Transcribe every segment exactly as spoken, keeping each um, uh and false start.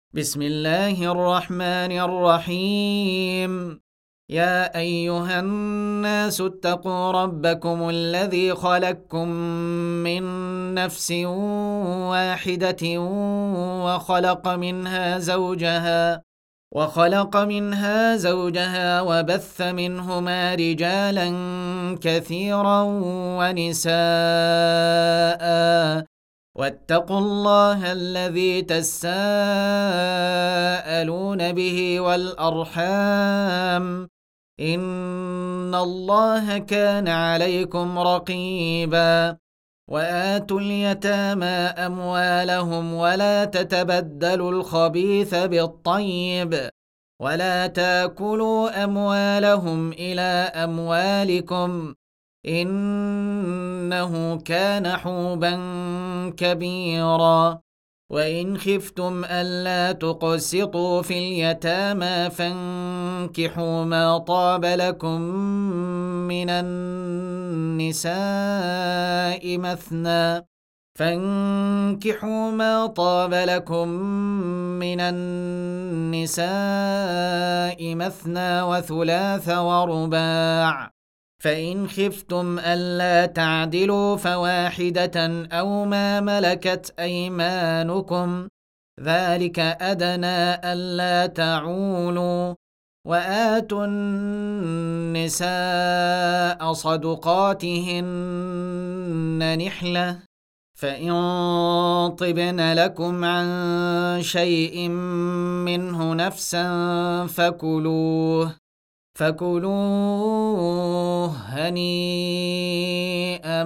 بسم الله الرحمن الرحيم. يا أيها الناس اتقوا ربكم الذي خلقكم من نفس واحدة وخلق منها زوجها وخلق منها زوجها وبث منهما رجالا كثيرا ونساء، واتقوا الله الذي تساءلون به والأرحام، إن الله كان عليكم رقيبا. وآتوا اليتامى أموالهم ولا تتبدلوا الخبيث بالطيب، ولا تاكلوا أموالهم إلى أموالكم، إنه كان حوبا كبيرا. وإن خفتم ألا تقسطوا في اليتامى فانكحوا ما طاب لكم من النساء مثنى فانكحوا ما طاب لكم من النساء مثنى وثلاث ورباع، فإن خفتم ألا تعدلوا فواحدة أو ما ملكت أيمانكم، ذلك أدنى ألا تعولوا. وآتوا النساء صدقاتهن نحلة، فإن طبن لكم عن شيء منه نفسا فكلوه فكلوه هنيئا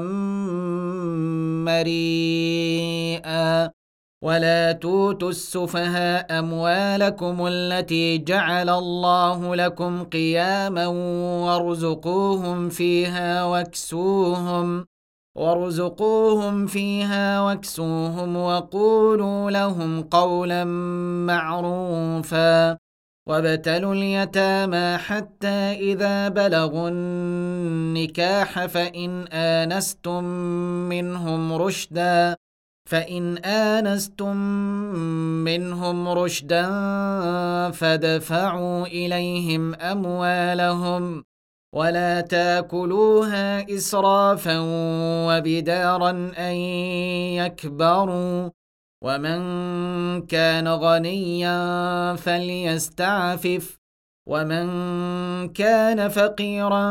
مريئا. ولا توتوا السفهاء أموالكم التي جعل الله لكم قياما وارزقوهم فيها واكسوهم وارزقوهم فيها واكسوهم وقولوا لهم قولا معروفا. وابتلوا اليتامى حتى إذا بلغوا النكاح فإن آنستم منهم رشدا فإن آنستم منهم رشدا فادفعوا إليهم أموالهم، ولا تاكلوها إسرافا وبدارا أن يكبروا، ومن كان غنيا فليستعفف، ومن كان فقيرا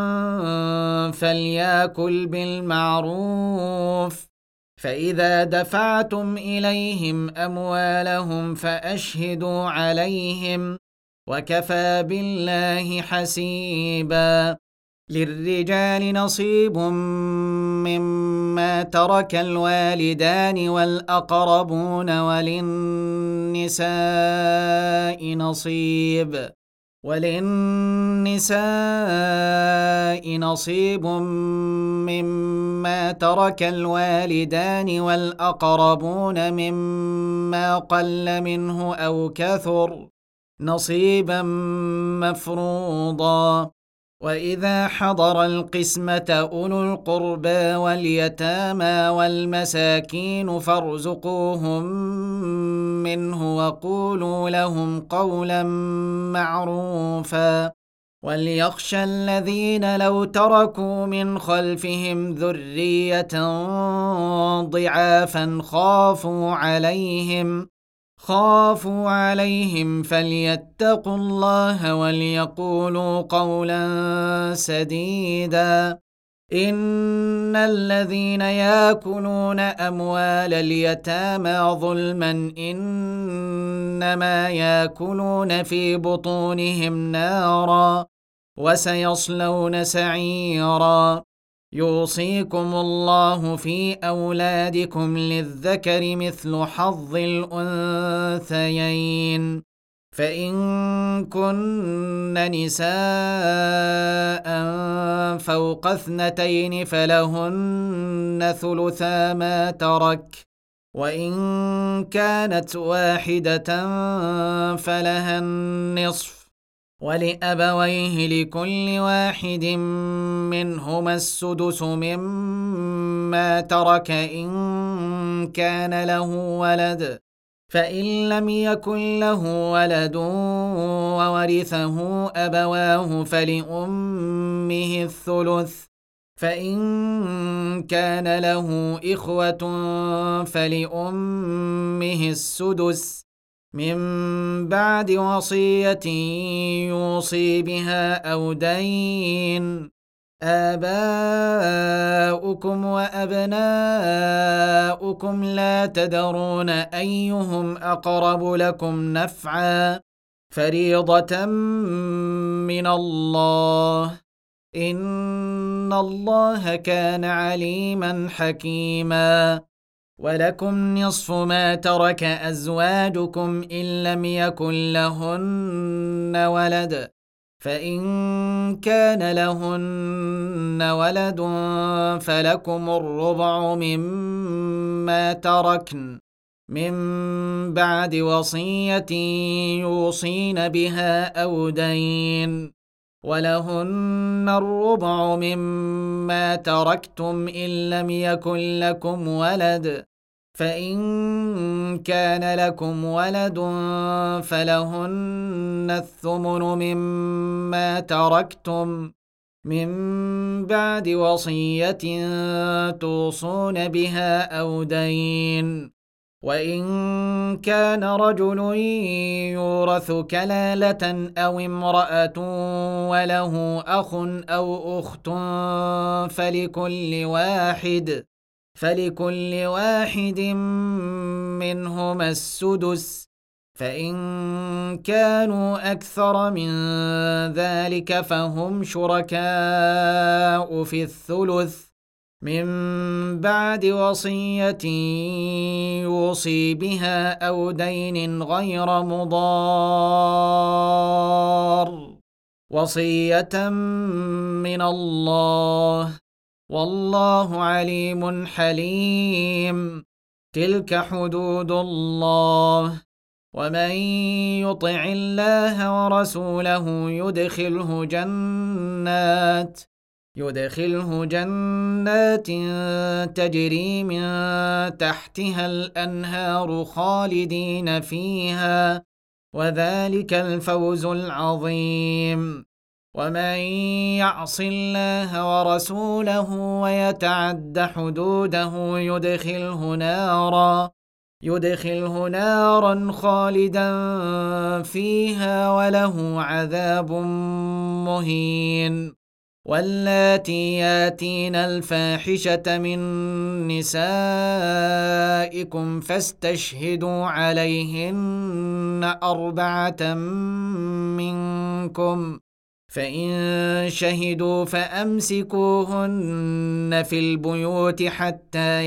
فليأكل بالمعروف. فإذا دفعتم إليهم أموالهم فأشهدوا عليهم، وكفى بالله حسيبا. للرجال نصيب مما ترك الوالدان والأقربون، وللنساء نصيب وللنساء نصيب مما ترك الوالدان والأقربون مما قل منه أو كثر، نصيبا مفروضا. وإذا حضر القسمة أولو القربى واليتامى والمساكين فارزقوهم منه وقولوا لهم قولا معروفا. وليخشى الذين لو تركوا من خلفهم ذرية ضعافا خافوا عليهم خافوا عليهم فليتقوا الله وليقولوا قولا سديدا. إن الذين يأكلون أموال اليتامى ظلما إنما يأكلون في بطونهم نارا وسيصلون سعيرا. يوصيكم الله في أولادكم للذكر مثل حظ الأنثيين، فإن كن نساء فوق اثنتين فلهن ثلثا ما ترك، وإن كانت واحدة فلها النصف، ولأبويه لكل واحد منهما السدس مما ترك إن كان له ولد، فإن لم يكن له ولد وورثه أبواه فلأمه الثلث، فإن كان له إخوة فلأمه السدس، من بعد وصية يوصي بها أو دين. آباؤكم وأبناؤكم لا تدرون أيهم أقرب لكم نفعا، فريضة من الله، إن الله كان عليما حكيما. ولكم نصف ما ترك أزواجكم إن لم يكن لهن ولد، فإن كان لهن ولد فلكم الربع مما تركن من بعد وصية يوصين بها أو دين، ولهن الربع مما تركتم إن لم يكن لكم ولد، فإن كان لكم ولد فلهن الثمن مما تركتم من بعد وصية توصون بها أو دين. وإن كان رجل يورث كلالة أو امرأة وله أخ أو أخت فلكل واحد فلكل واحد منهما السدس، فإن كانوا أكثر من ذلك فهم شركاء في الثلث، من بعد وصية يوصي بها أو دين غير مضار، وصية من الله، والله عليم حليم. تلك حدود الله، ومن يطع الله ورسوله يدخله جنات يدخله جنات تجري من تحتها الأنهار خالدين فيها، وذلك الفوز العظيم. ومن يعص الله ورسوله ويتعد حدوده يدخله نارا يدخله نارا خالدا فيها وله عذاب مهين. واللاتي ياتين الفاحشة من نسائكم فاستشهدوا عليهن أربعة منكم، فإن شهدوا فأمسكوهن في البيوت حتى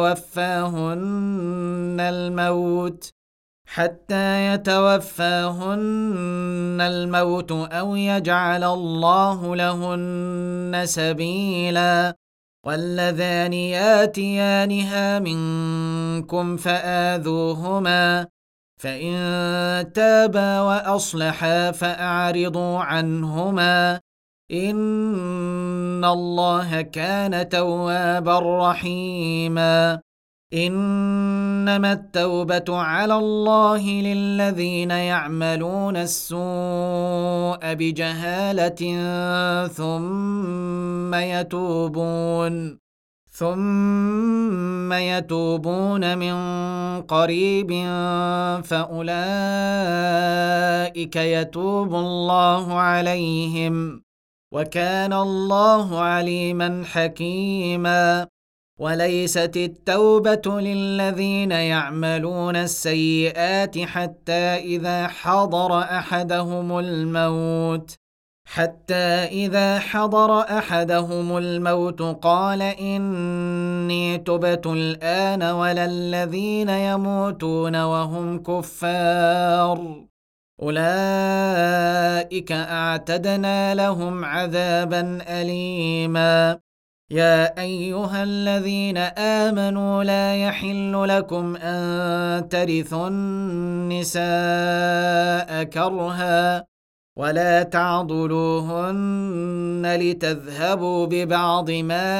يتوفاهن الموت حتى يتوفاهن الموت أو يجعل الله لهن سبيلا. واللذان ياتيانها منكم فآذوهما، فإن تابا وأصلحا فأعرضوا عنهما، إن الله كان توابا رحيما. إنما التوبة على الله للذين يعملون السوء بجهالة ثم يتوبون ثم يتوبون من قريب فأولئك يتوب الله عليهم، وكان الله عليما حكيما. وليست التوبة للذين يعملون السيئات حتى إذا حضر أحدهم الموت حتى إذا حضر أحدهم الموت قال إني تبت الآن ولا الذين يموتون وهم كفار، أولئك أعتدنا لهم عذابا أليما. يا أيها الذين آمنوا لا يحل لكم أن ترثوا النساء كرها ولا تعضلوهن لتذهبوا ببعض ما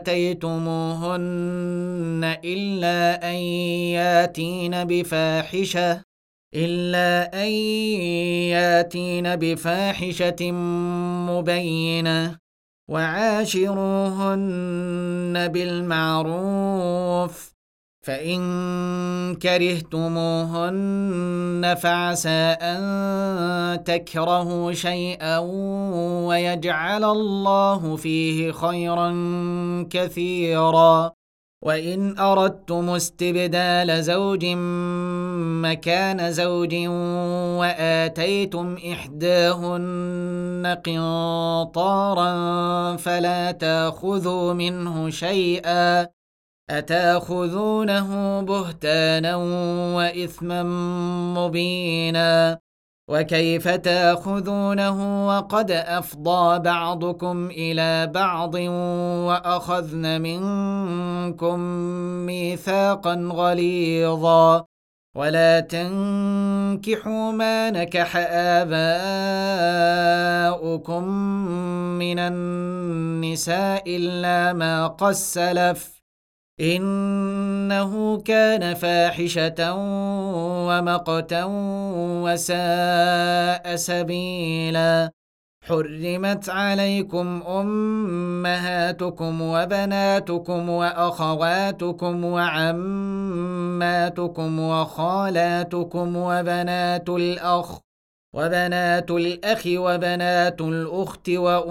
آتيتموهن إلا أن ياتين بفاحشة إلا أن ياتين بفاحشة مبينة وعاشروهن بالمعروف فإن كرهتموهن فعسى أن تكرهوا شيئا ويجعل الله فيه خيرا كثيرا وإن أردتم استبدال زوج مكان زوج وآتيتم إحداهن قنطارا فلا تأخذوا منه شيئا أتأخذونه بهتانا وإثما مبينا وكيف تأخذونه وقد أفضى بعضكم إلى بعض وأخذن منكم ميثاقا غليظا ولا تنكحوا ما نكح آباؤكم من النساء إلا ما قد سلف إنه كان فاحشة ومقتا وساء سبيلا حرمت عليكم أمهاتكم وبناتكم وأخواتكم وعماتكم وخالاتكم وبنات الأخ وبنات الأخ وبنات الأخت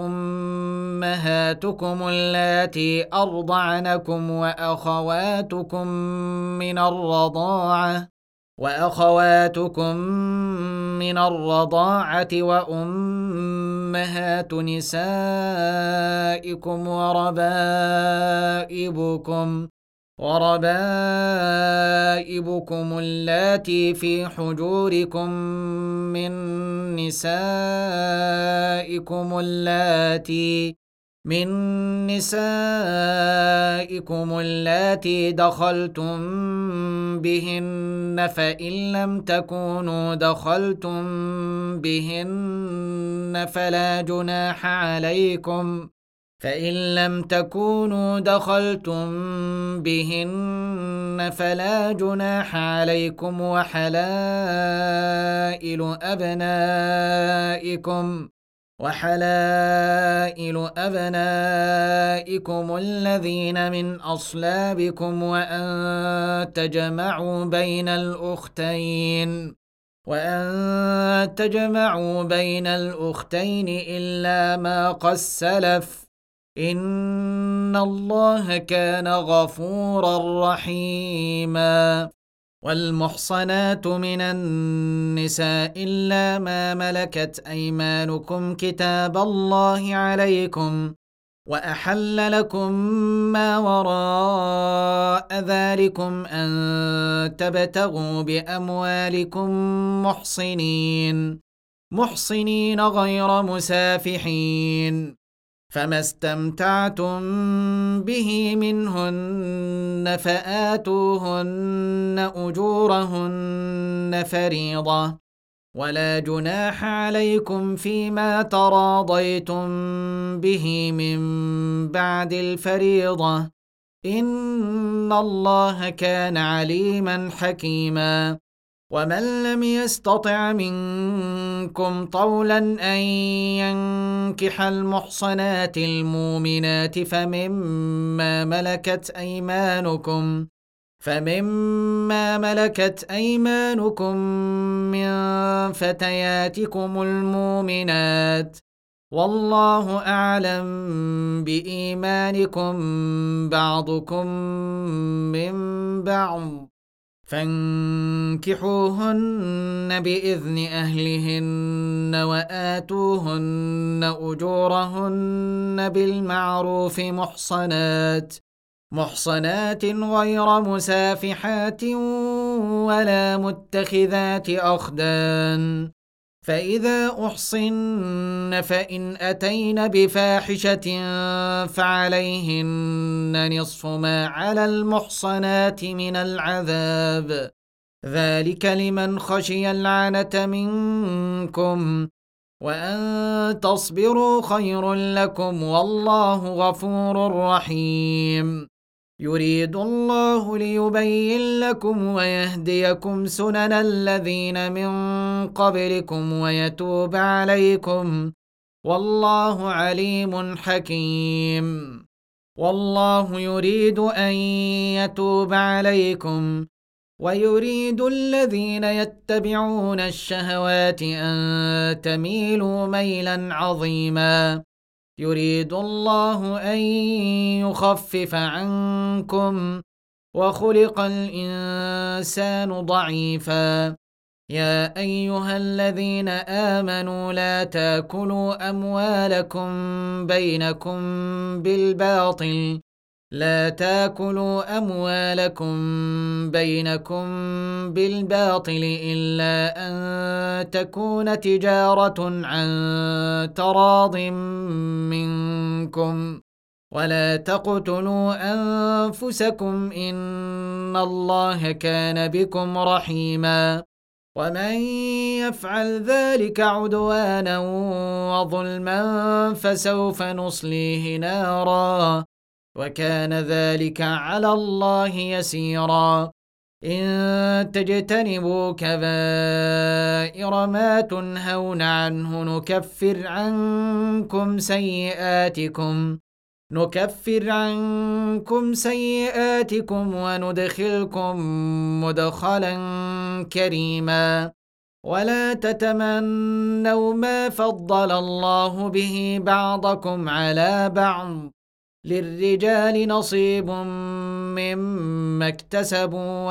وأمهاتكم اللاتي أرضعنكم وأخواتكم من الرضاعة وأخواتكم من الرضاعة وأمهات نسائكم وربائبكم وربائبكم اللاتي في حجوركم من نسائكم اللاتي من نسائكم اللاتي دخلتم بهن فإن لم تكونوا دخلتم بهن فلا جناح عليكم فإن لم تكونوا دخلتم بهن فلا جناح عليكم وحلائل أبنائكم وحلائل أبنائكم الذين من أصلابكم وأن تجمعوا بين الأختين وأن تجمعوا بين الأختين إلا ما قد سلف إن الله كان غفورا رحيما والمحصنات من النساء إلا ما ملكت أيمانكم كتاب الله عليكم وأحل لكم ما وراء ذلكم أن تبتغوا بأموالكم محصنين محصنين غير مسافحين فما استمتعتم به منهن فآتوهن أجورهن فريضة ولا جناح عليكم فيما تراضيتم به من بعد الفريضة إن الله كان عليما حكيما ومن لم يستطع منكم طولا أن ينكح المحصنات المؤمنات فمما ملكت أيمانكم فمما ملكت أيمانكم من فتياتكم المؤمنات والله أعلم بإيمانكم بعضكم من بعض فانكحوهن بإذن أهلهن وآتوهن أجورهن بالمعروف محصنات محصنات غير مسافحات ولا متخذات أخدان فإذا أحصن فإن أتين بفاحشة فعليهن نصف ما على المحصنات من العذاب ذلك لمن خشي العنة منكم وأن تصبروا خير لكم والله غفور رحيم. يريد الله ليبين لكم ويهديكم سنن الذين من قبلكم ويتوب عليكم والله عليم حكيم. والله يريد أن يتوب عليكم ويريد الذين يتبعون الشهوات أن تميلوا ميلا عظيما. يريد الله أن يخفف عنكم وخلق الإنسان ضعيفا. يا أيها الذين آمنوا لا تاكلوا أموالكم بينكم بالباطل لا تاكلوا أموالكم بينكم بالباطل إلا أن تكون تجارة عن تراض منكم ولا تقتلوا أنفسكم إن الله كان بكم رحيما. ومن يفعل ذلك عدوانا وظلما فسوف نصليه نارا وكان ذلك على الله يسيرا. إن تجتنبوا كبائر ما تنهون عنه نكفر عنكم سيئاتكم نكفر عنكم سيئاتكم وندخلكم مدخلا كريما. ولا تتمنوا ما فضل الله به بعضكم على بعض للرجال نصيب مما اكتسبوا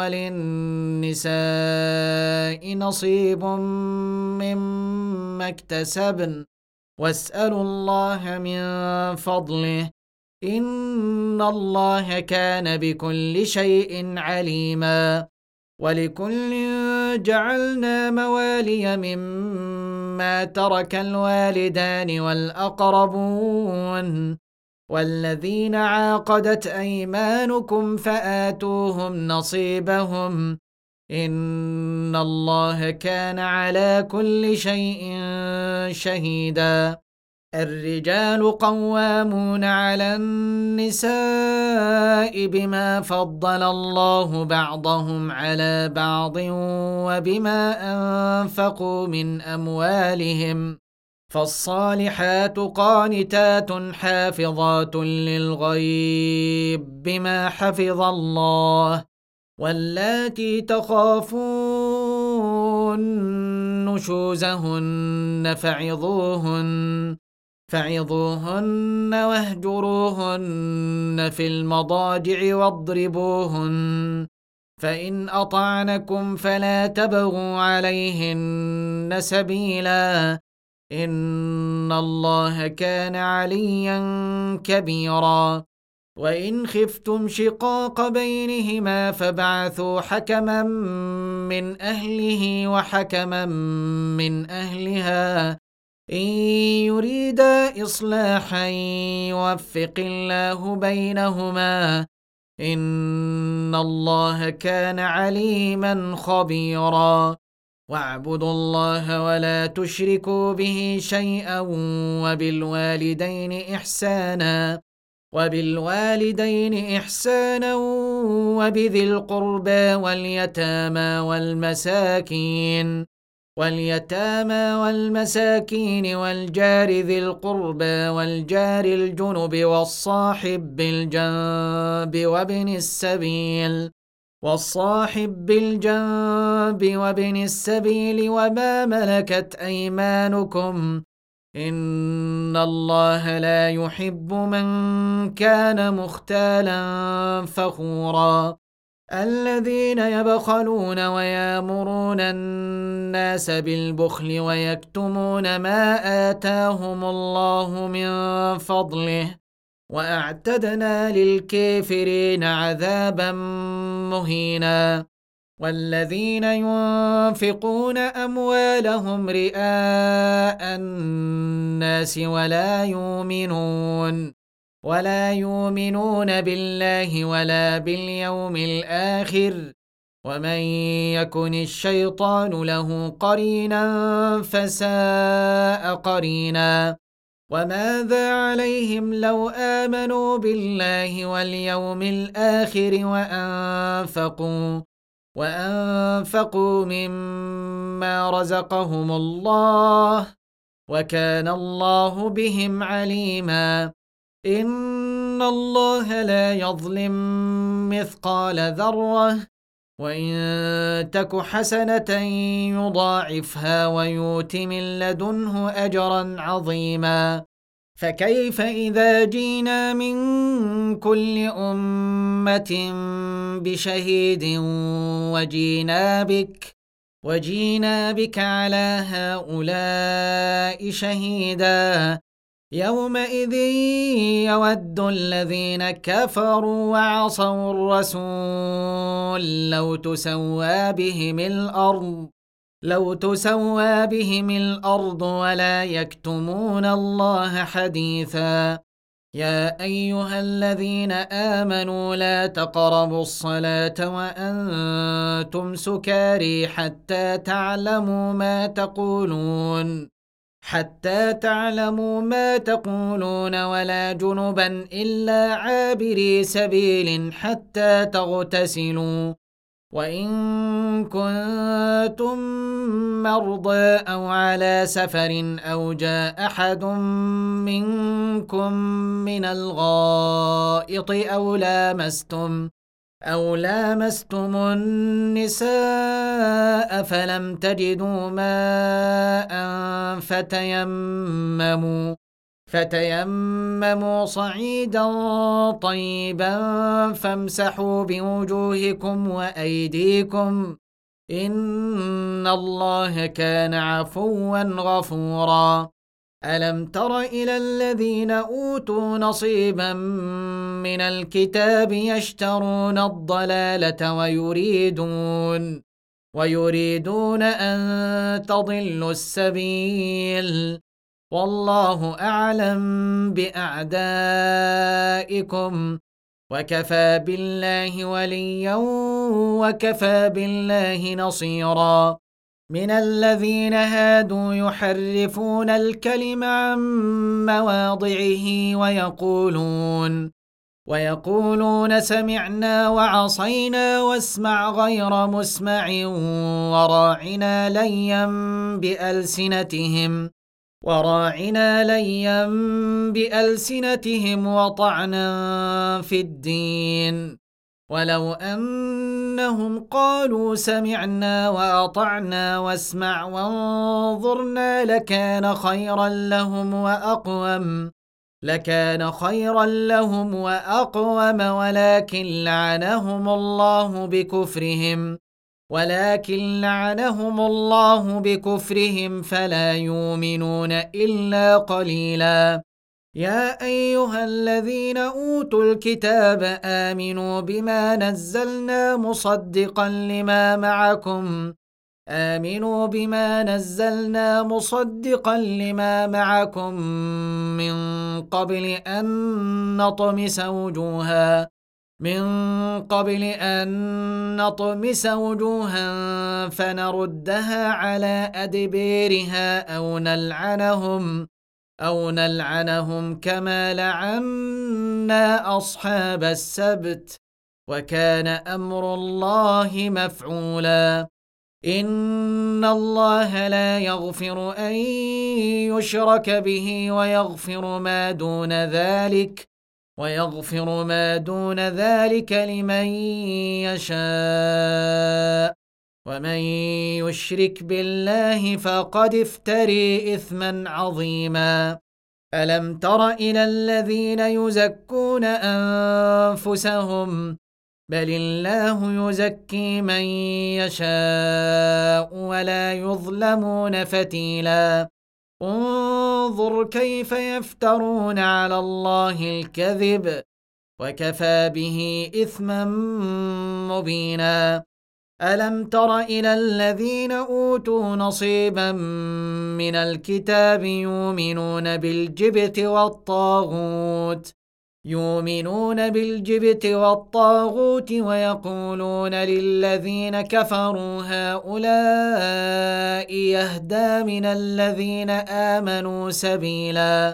وللنساء نصيب مما اكتسبن واسألوا الله من فضله إن الله كان بكل شيء عليما. ولكل جعلنا موالي مما ترك الوالدان والأقربون والذين عاقدت أيمانكم فآتوهم نصيبهم إن الله كان على كل شيء شهيدا. الرجال قوامون على النساء بما فضل الله بعضهم على بعض وبما أنفقوا من أموالهم فالصالحات قانتات حافظات للغيب بما حفظ الله واللاتي تخافون نشوزهن فعظوهن فعظوهن واهجروهن في المضاجع واضربوهن فإن أطعنكم فلا تبغوا عليهن سبيلا إن الله كان عليا كبيرا. وإن خفتم شقاق بينهما فابعثوا حكما من أهله وحكما من أهلها إن يريدا إصلاحا يوفق الله بينهما إن الله كان عليما خبيرا. واعبدوا الله ولا تشركوا به شيئا وبالوالدين إحسانا وبالوالدين إحسانا وبذي القربى واليتامى والمساكين واليتامى والمساكين والجار ذي القربى والجار الجنب والصاحب بالجنب وابن السبيل والصاحب بالجنب وابن السبيل وما ملكت أيمانكم إن الله لا يحب من كان مختالا فخورا. الذين يبخلون ويامرون الناس بالبخل ويكتمون ما آتاهم الله من فضله وأعتدنا للكافرين عذابا مهينا. والذين ينفقون أموالهم رئاء الناس ولا يؤمنون ولا يؤمنون بالله ولا باليوم الآخر ومن يكن الشيطان له قرينا فساء قرينا وماذا عليهم لو آمنوا بالله واليوم الآخر وأنفقوا وأنفقوا مما رزقهم الله وكان الله بهم عليما إن الله لا يظلم مثقال ذرة وإن تك حسنة يضاعفها ويؤت من لدنه أجرا عظيما فكيف إذا جينا من كل أمة بشهيد وجينا بك وجينا بك على هؤلاء شهيدا يومئذ يود الذين كفروا وعصوا الرسول لو تسوى بهم الأرض لو تسوى بهم الأرض ولا يكتمون الله حديثا يا أيها الذين آمنوا لا تقربوا الصلاة وأنتم سكاري حتى تعلموا ما تقولون حتى تعلموا ما تقولون ولا جنبا إلا عابري سبيل حتى تغتسلوا وإن كنتم مرضى أو على سفر أو جاء أحد منكم من الغائط أو لامستم أو لامستم النساء فلم تجدوا ماء فتيمموا فتيمموا صعيدا طيبا فامسحوا بوجوهكم وأيديكم إن الله كان عفوا غفورا ألم تر إلى الذين أوتوا نصيبا من الكتاب يشترون الضلالة ويريدون ويريدون أن تضلوا السبيل والله أعلم بأعدائكم وكفى بالله وليا وكفى بالله نصيرا من الذين هادوا يحرفون الكلم عن مواضعه ويقولون ويقولون سمعنا وعصينا واسمع غير مسمع وراعنا ليا بألسنتهم وراعنا ليا بألسنتهم وطعنا في الدين ولو أنهم قالوا سمعنا وأطعنا واسمع وانظرنا لكان خيرا لهم وأقوم لكان خيرا لهم وأقوم ولكن لعنهم الله بكفرهم ولكن لعنهم الله بكفرهم فلا يؤمنون إلا قليلا يا أيها الذين أوتوا الكتاب آمنوا بما نزلنا مصدقا لما معكم آمنوا بما نزلنا مصدقا لما معكم من قبل أن نطمس وجوها من قبل أن نطمس وجوها فنردها على أدبيرها أو نلعنهم أو نلعنهم كما لعنا أصحاب السبت وكان أمر الله مفعولا إن الله لا يغفر أن يشرك به ويغفر ما دون ذلك ويغفر ما دون ذلك لمن يشاء ومن يشرك بالله فقد افتري إثما عظيما ألم تر إلى الذين يزكون أنفسهم بل الله يزكي من يشاء ولا يظلمون فتيلا انظر كيف يفترون على الله الكذب وكفى به إثما مبينا ألم تر إلى الذين أوتوا نصيبا من الكتاب يؤمنون بالجبت والطاغوت يؤمنون بالجبت والطاغوت ويقولون للذين كفروا هؤلاء يهدى من الذين آمنوا سبيلا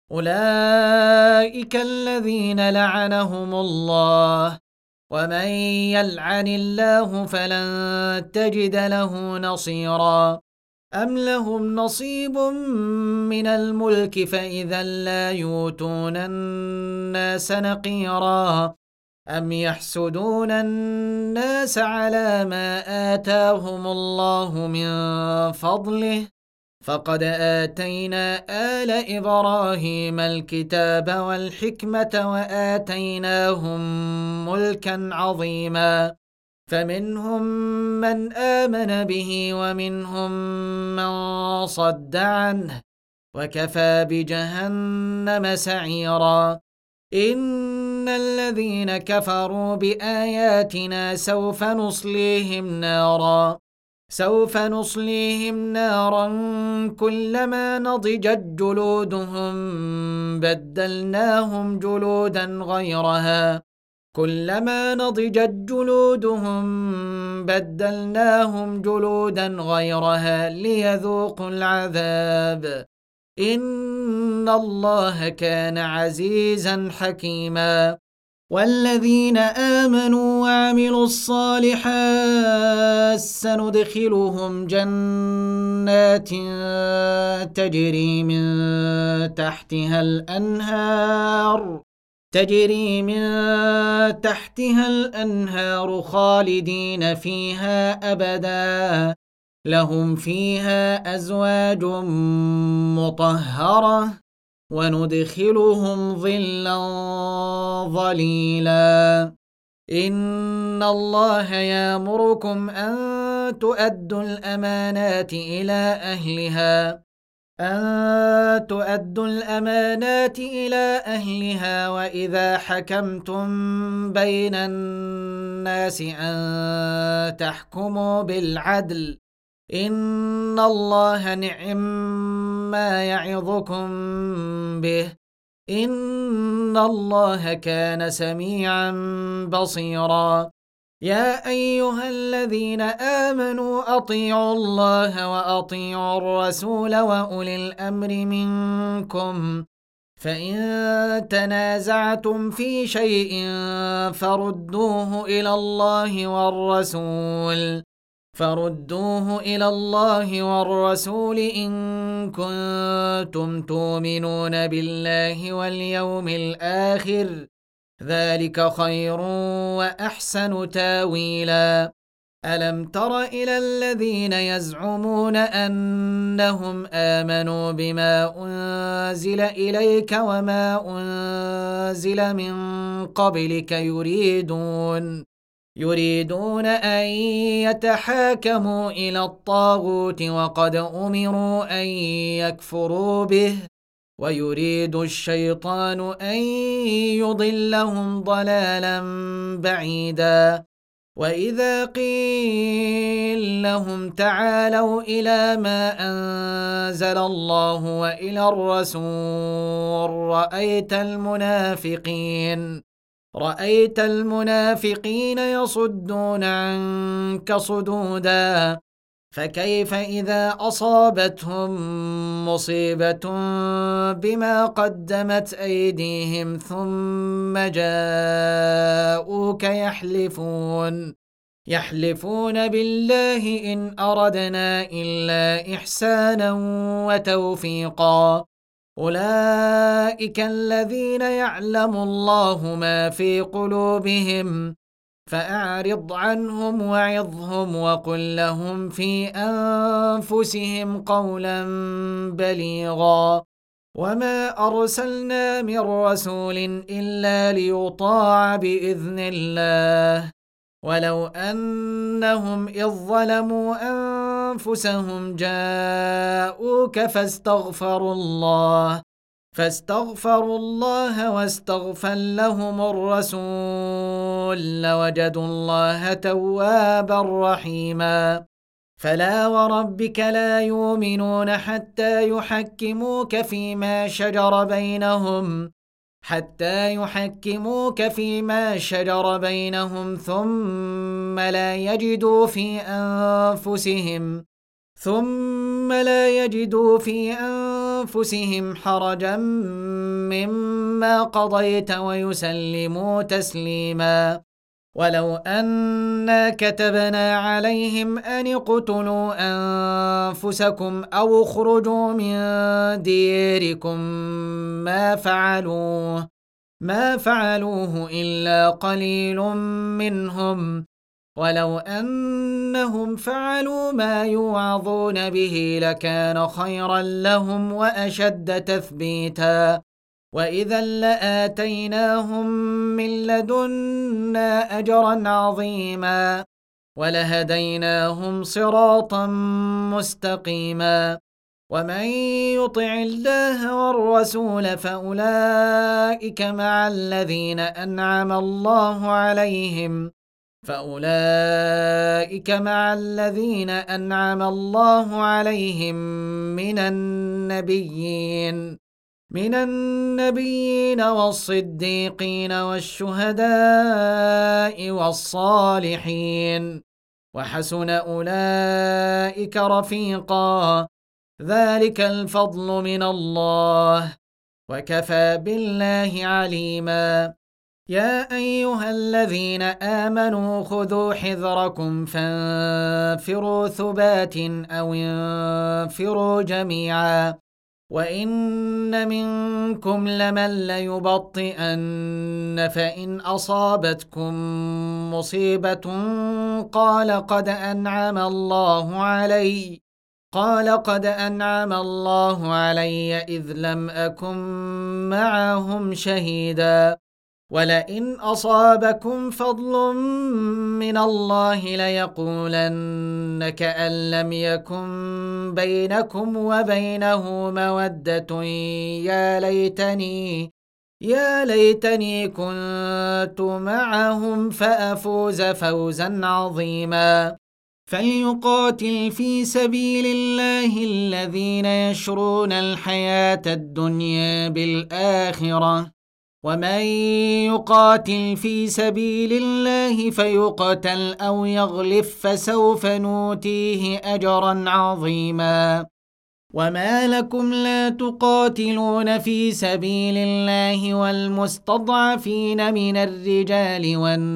أولئك الذين لعنهم الله ومن يلعن الله فلن تجد له نصيرا أم لهم نصيب من الملك فإذا لا يؤتون الناس نقيرا أم يحسدون الناس على ما آتاهم الله من فضله فقد آتينا آل إبراهيم الكتاب والحكمة وآتيناهم ملكا عظيما فمنهم من آمن به ومنهم من صد عنه وكفى بجهنم سعيرا إن الذين كفروا بآياتنا سوف نصليهم نارا سوف نصليهم نارا كلما نضجت جلودهم بدلناهم جلودا غيرها كلما نضجت جلودهم بدلناهم جلودا غيرها ليذوقوا العذاب إن الله كان عزيزا حكيما والذين آمنوا وعملوا الصالحات سندخلهم جنات تجري من تحتها الأنهار تجري من تحتها الأنهار خالدين فيها أبدا لهم فيها أزواج مطهرة وندخلهم ظلا ظليلا إن الله يأمركم أن تؤدوا الأمانات إلى أهلها أن تؤدوا الأمانات إلى أهلها وإذا حكمتم بين الناس أن تحكموا بالعدل إن الله نعم ما يعظكم به إن الله كان سميعا بصيرا يا أيها الذين آمنوا أطيعوا الله وأطيعوا الرسول وأولي الأمر منكم فإن تنازعتم في شيء فردوه إلى الله والرسول فردوه إلى الله والرسول إن كنتم تؤمنون بالله واليوم الآخر ذلك خير وأحسن تاويلا ألم تر إلى الذين يزعمون أنهم آمنوا بما أنزل إليك وما أنزل من قبلك يريدون يريدون أن يتحاكموا إلى الطاغوت وقد أمروا أن يكفروا به ويريد الشيطان أن يضلهم ضلالا بعيدا وإذا قيل لهم تعالوا إلى ما أنزل الله وإلى الرسول رأيت المنافقين رأيت المنافقين يصدون عنك صدودا فكيف إذا أصابتهم مصيبة بما قدمت أيديهم ثم جاءوك يحلفون يحلفون بالله إن أردنا إلا إحسانا وتوفيقا أولئك الذين يعلم الله ما في قلوبهم فأعرض عنهم وعظهم وقل لهم في أنفسهم قولا بليغا وما أرسلنا من رسول إلا ليطاع بإذن الله ولو أنهم إذ ظلموا أنفسهم جاءوك فاستغفروا الله فاستغفروا الله واستغفر لهم الرسول لوجدوا الله توابا رحيما فلا وربك لا يؤمنون حتى يحكموك فيما شجر بينهم حتى يحكموك فيما شجر بينهم ثم لا يجدوا في أنفسهم ثم لا يجدوا في أنفسهم حرجا مما قضيت ويسلموا تسليما. ولو أنا كتبنا عليهم أن اقتلوا أنفسكم أو اخرجوا من ديركم ما فعلوه ما فعلوه إلا قليل منهم، ولو أنهم فعلوا ما يوعظون به لكان خيرا لهم وأشد تثبيتا، وإذا لآتيناهم من لدنا أجرا عظيما ولهديناهم صراطا مستقيما. ومن يطع الله والرسول فأولئك مع الذين أنعم الله عليهم فأولئك مع الذين أنعم الله عليهم من النبيين من النبيين والصديقين والشهداء والصالحين، وحسن أولئك رفيقا. ذلك الفضل من الله وكفى بالله عليما. يا أيها الذين آمنوا خذوا حذركم فانفروا ثبات أو انفروا جميعا، وإن منكم لمن ليبطئن فإن أصابتكم مصيبة قال قد أنعم الله علي قال قد أنعم الله علي إذ لم أكن معهم شهيدا، ولئن أصابكم فضل من الله ليقولن كأن لم يكن بينكم وبينه مودة يا ليتني يا ليتني كنت معهم فأفوز فوزا عظيما. فليقاتل في سبيل الله الذين يشرون الحياة الدنيا بالآخرة، ومن يقاتل في سبيل الله فيقتل أو يغلب فسوف نؤتيه أجرا عظيما. وما لكم لا تقاتلون في سبيل الله والمستضعفين من الرجال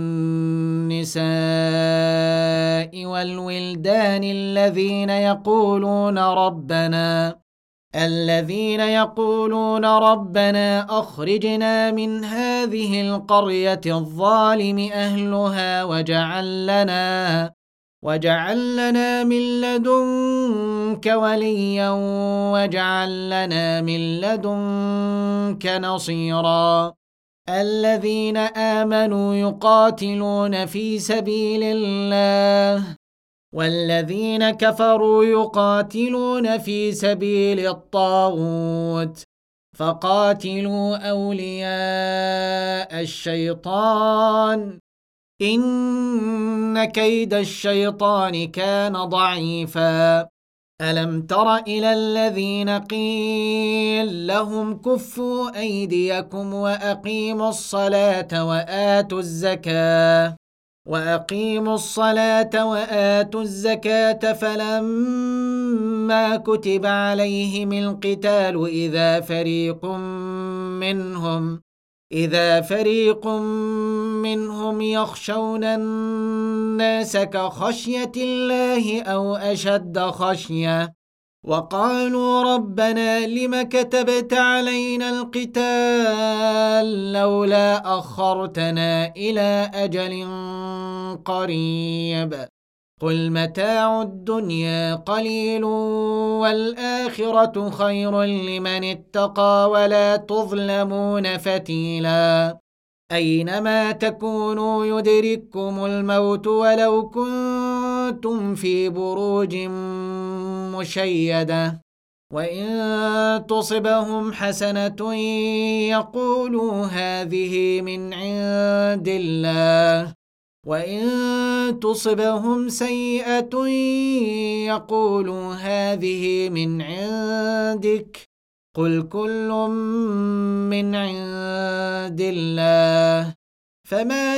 والنساء والولدان الذين يقولون ربنا الذين يقولون ربنا أخرجنا من هذه القرية الظالم أهلها واجعل لنا واجعل لنا من لدنك وليا واجعل لنا من لدنك نصيرا. الذين آمنوا يقاتلون في سبيل الله والذين كفروا يقاتلون في سبيل الطاغوت فقاتلوا أولياء الشيطان إن كيد الشيطان كان ضعيفا. ألم تر إلى الذين قيل لهم كفوا أيديكم وأقيموا الصلاة وآتوا الزكاة وأقيموا الصلاة وآتوا الزكاة فلما كتب عليهم القتال إذا فريق منهم إذا فريق منهم يخشون الناس كخشية الله أو أشد خشية وقالوا ربنا لم كتبت علينا القتال لولا أخرتنا إلى أجل قريب قل متاع الدنيا قليل والآخرة خير لمن اتقى ولا تظلمون فتيلا. أينما تكونوا يدرككم الموت ولو كنتم في بروج مشيدة وإن تصبهم حسنة يقولوا هذه من عند الله وإن تصبهم سيئة يقولوا هذه من عندك قل كل من عند الله فما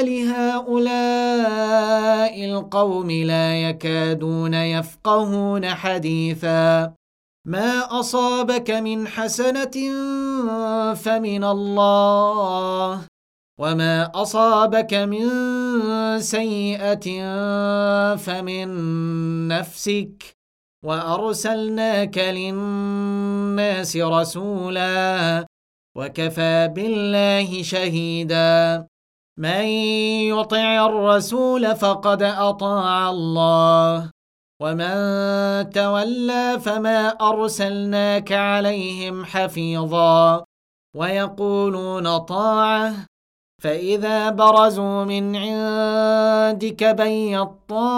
لهؤلاء القوم لا يكادون يفقهون حديثا ما أصابك من حسنة فمن الله وما أصابك من سيئة فمن نفسك وأرسلناك للناس رسولا وكفى بالله شهيدا من يطع الرسول فقد أطاع الله ومن تولى فما أرسلناك عليهم حفيظا ويقولون طاعة فإذا برزوا من عندك بيت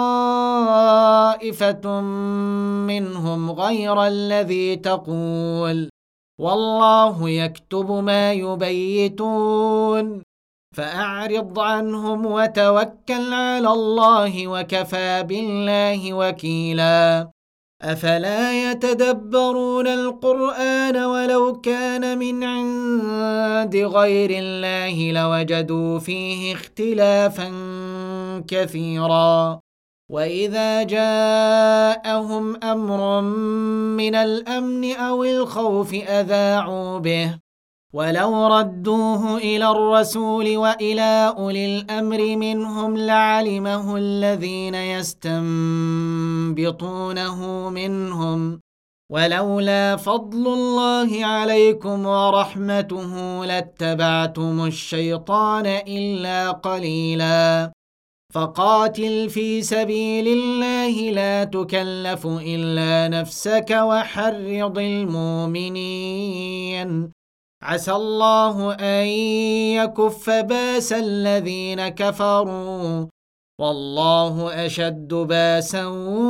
طائفة منهم غير الذي تقول والله يكتب ما يبيتون فأعرض عنهم وتوكل على الله وكفى بالله وكيلا أفلا يتدبرون القرآن ولو كان من عند غير الله لوجدوا فيه اختلافا كثيرا وإذا جاءهم أمر من الأمن أو الخوف أذاعوا به ولو ردوه إلى الرسول وإلى أولي الأمر منهم لعلمه الذين يستنبطونه منهم ولولا فضل الله عليكم ورحمته لاتبعتم الشيطان إلا قليلا فقاتل في سبيل الله لا تكلف إلا نفسك وحرض المؤمنين عسى الله أن يكف بأس الذين كفروا والله أشد بأسا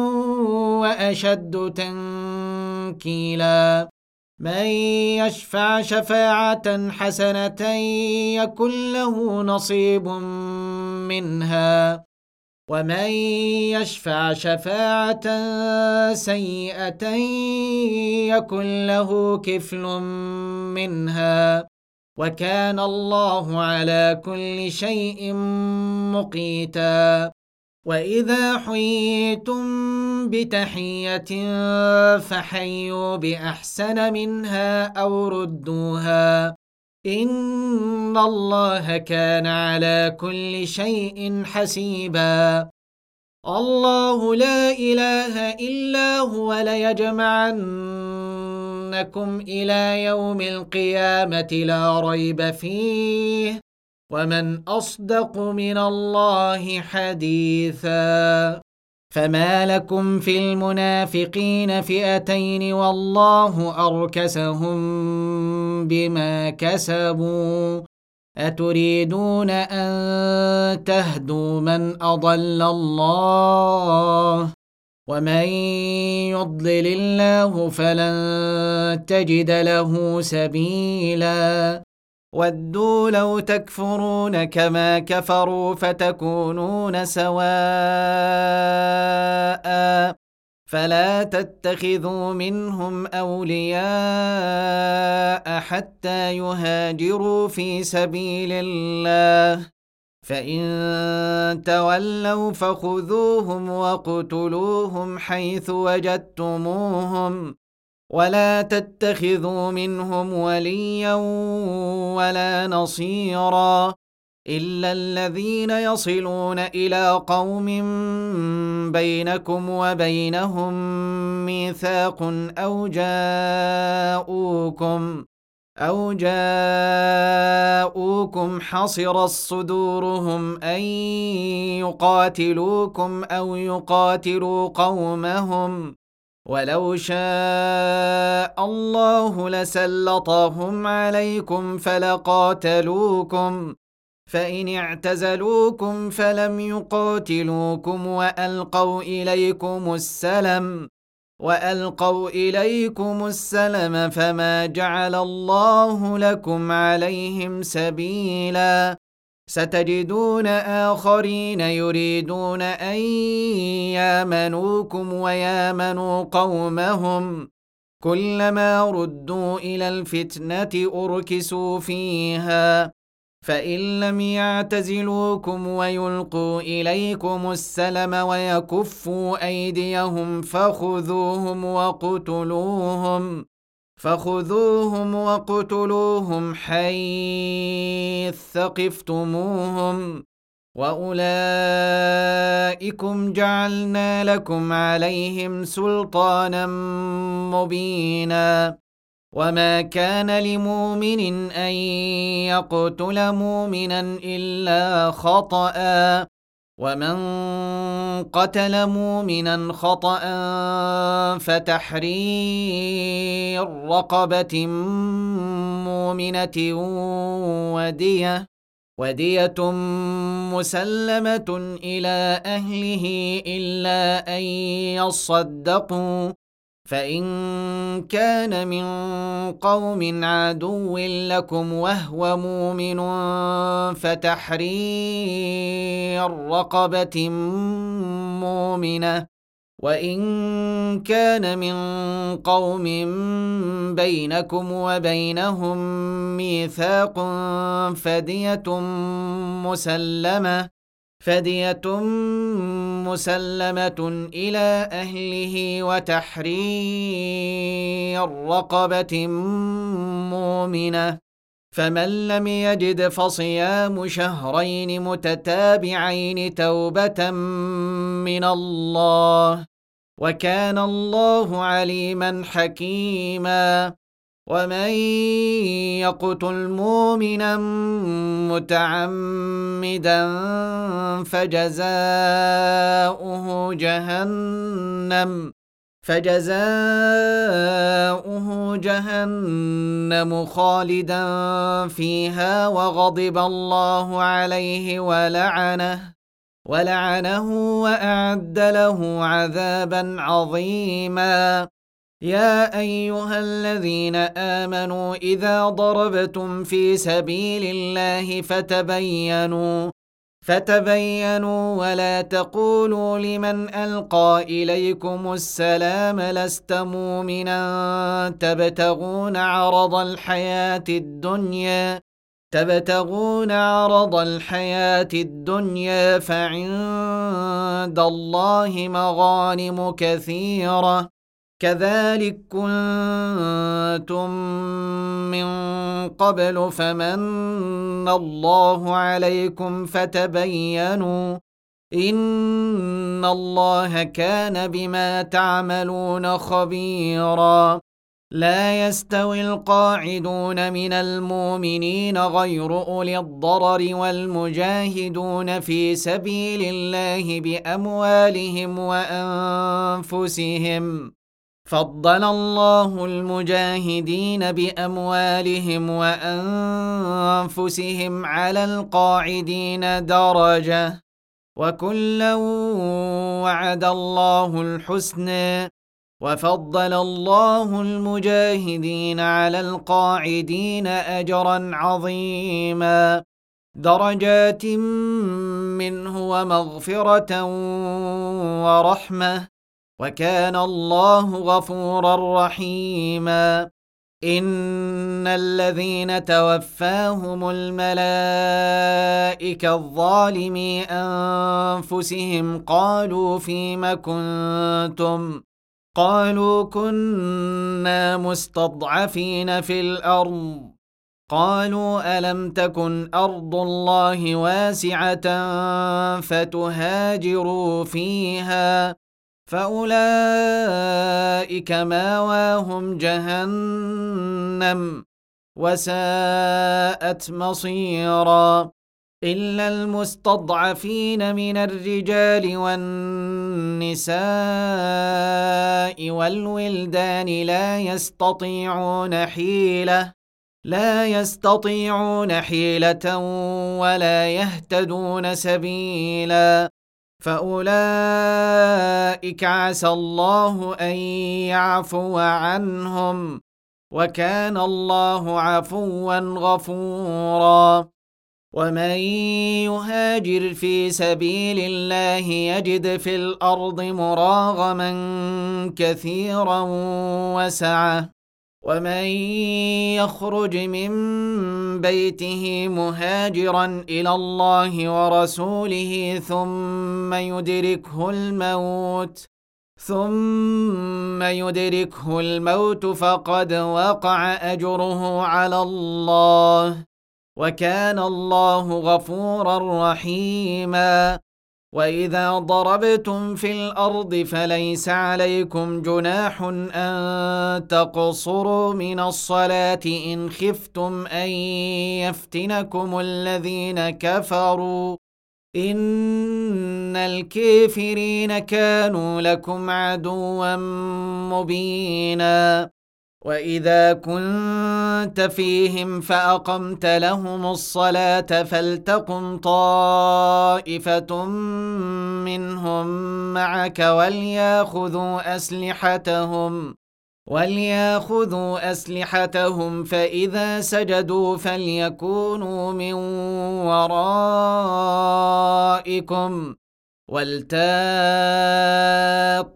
وأشد تنكيلا من يشفع شفاعة حسنة يكن له نصيب منها ومن يشفع شفاعة سيئة يكن له كفل منها وكان الله على كل شيء مقيتا وإذا حييتم بتحية فحيوا بأحسن منها أو ردوها إن الله كان على كل شيء حسيبا الله لا إله إلا هو ليجمعنكم إلى يوم القيامة لا ريب فيه ومن أصدق من الله حديثا فما لكم في المنافقين فئتين والله أركسهم بما كسبوا أتريدون أن تهدوا من أضل الله ومن يضلل الله فلن تجد له سبيلا ودوا لو تكفرون كما كفروا فتكونون سواء فلا تتخذوا منهم أولياء حتى يهاجروا في سبيل الله فإن تولوا فخذوهم وقتلوهم حيث وجدتموهم ولا تتخذوا منهم وليا ولا نصيرا إلا الذين يصلون إلى قوم بينكم وبينهم ميثاق أو جاءوكم أو جاءوكم حصرت صدورهم أن يقاتلوكم أو يقاتلوا قومهم ولو شاء الله لسلطهم عليكم فلقاتلوكم فإن اعتزلوكم فلم يقاتلوكم وألقوا إليكم السلم وألقوا إليكم السلم فما جعل الله لكم عليهم سبيلا ستجدون آخرين يريدون أن يامنوكم ويامنوا قومهم كلما ردوا إلى الفتنة أركسوا فيها فإن لم يعتزلوكم ويلقوا إليكم السلم ويكفوا أيديهم فخذوهم وقتلوهم فخذوهم وقتلوهم حيث ثقفتموهم وأولئكم جعلنا لكم عليهم سلطانا مبينا وما كان لمؤمن أن يقتل مؤمنا إلا خطأ ومن قتل مؤمنا خطأ فتحرير رقبة مؤمنة ودية ودية مسلمة إلى أهله إلا أن يصدقوا فإن كان من قوم عدو لكم وهو مؤمن فتحرير رقبة مؤمنة وإن كان من قوم بينكم وبينهم ميثاق فدية مسلمة فدية مسلمة إلى أهله وتحرير رقبة مؤمنة فمن لم يجد فصيام شهرين متتابعين توبة من الله وكان الله عليما حكيما ومن يقتل مؤمنا متعمدا فجزاؤه جهنم فجزاؤه جهنم خالدا فيها وغضب الله عليه ولعنه ولعنه وأعد له عذابا عظيما يا أيها الذين آمنوا إذا ضربتم في سبيل الله فتبينوا فتبينوا ولا تقولوا لمن ألقى إليكم السلام لست مؤمنا تبتغون عرض الحياة الدنيا تبتغون عرض الحياة الدنيا فعند الله مغانم كثيرة كذلك كنتم من قبل فمن الله عليكم فتبينوا إن الله كان بما تعملون خبيرا لا يستوي القاعدون من المؤمنين غير أولي الضرر والمجاهدون في سبيل الله بأموالهم وأنفسهم فضل الله المجاهدين بأموالهم وأنفسهم على القاعدين درجة وكلا وعد الله الحسنى وفضل الله المجاهدين على القاعدين أجرا عظيما درجات منه ومغفرة ورحمة وكان الله غفورا رحيما إن الذين توفاهم الملائكة الظالمي أنفسهم قالوا فيم كنتم قالوا كنا مستضعفين في الأرض قالوا ألم تكن أرض الله واسعة فتهاجروا فيها فأولئك ماواهم جهنم وساءت مصيرا إلا المستضعفين من الرجال والنساء والولدان لا يستطيعون حيلة لا يستطيعون حيلة ولا يهتدون سبيلا فأولئك عسى الله أن يعفو عنهم وكان الله عفوا غفورا ومن يهاجر في سبيل الله يجد في الأرض مراغما كثيرا وسعة ومن يخرج من بيته مهاجرا إلى الله ورسوله ثم يدركه الموت ثم يدركه الموت فقد وقع أجره على الله وكان الله غفورا رحيما وإذا ضربتم في الأرض فليس عليكم جناح أن تقصروا من الصلاة إن خفتم أن يفتنكم الذين كفروا إن الكافرين كانوا لكم عدوا مبينا وإذا كنت فيهم فأقمت لهم الصلاة فلتقم طائفة منهم معك وليأخذوا أسلحتهم وليأخذوا أسلحتهم فإذا سجدوا فليكونوا من ورائكم ولتأت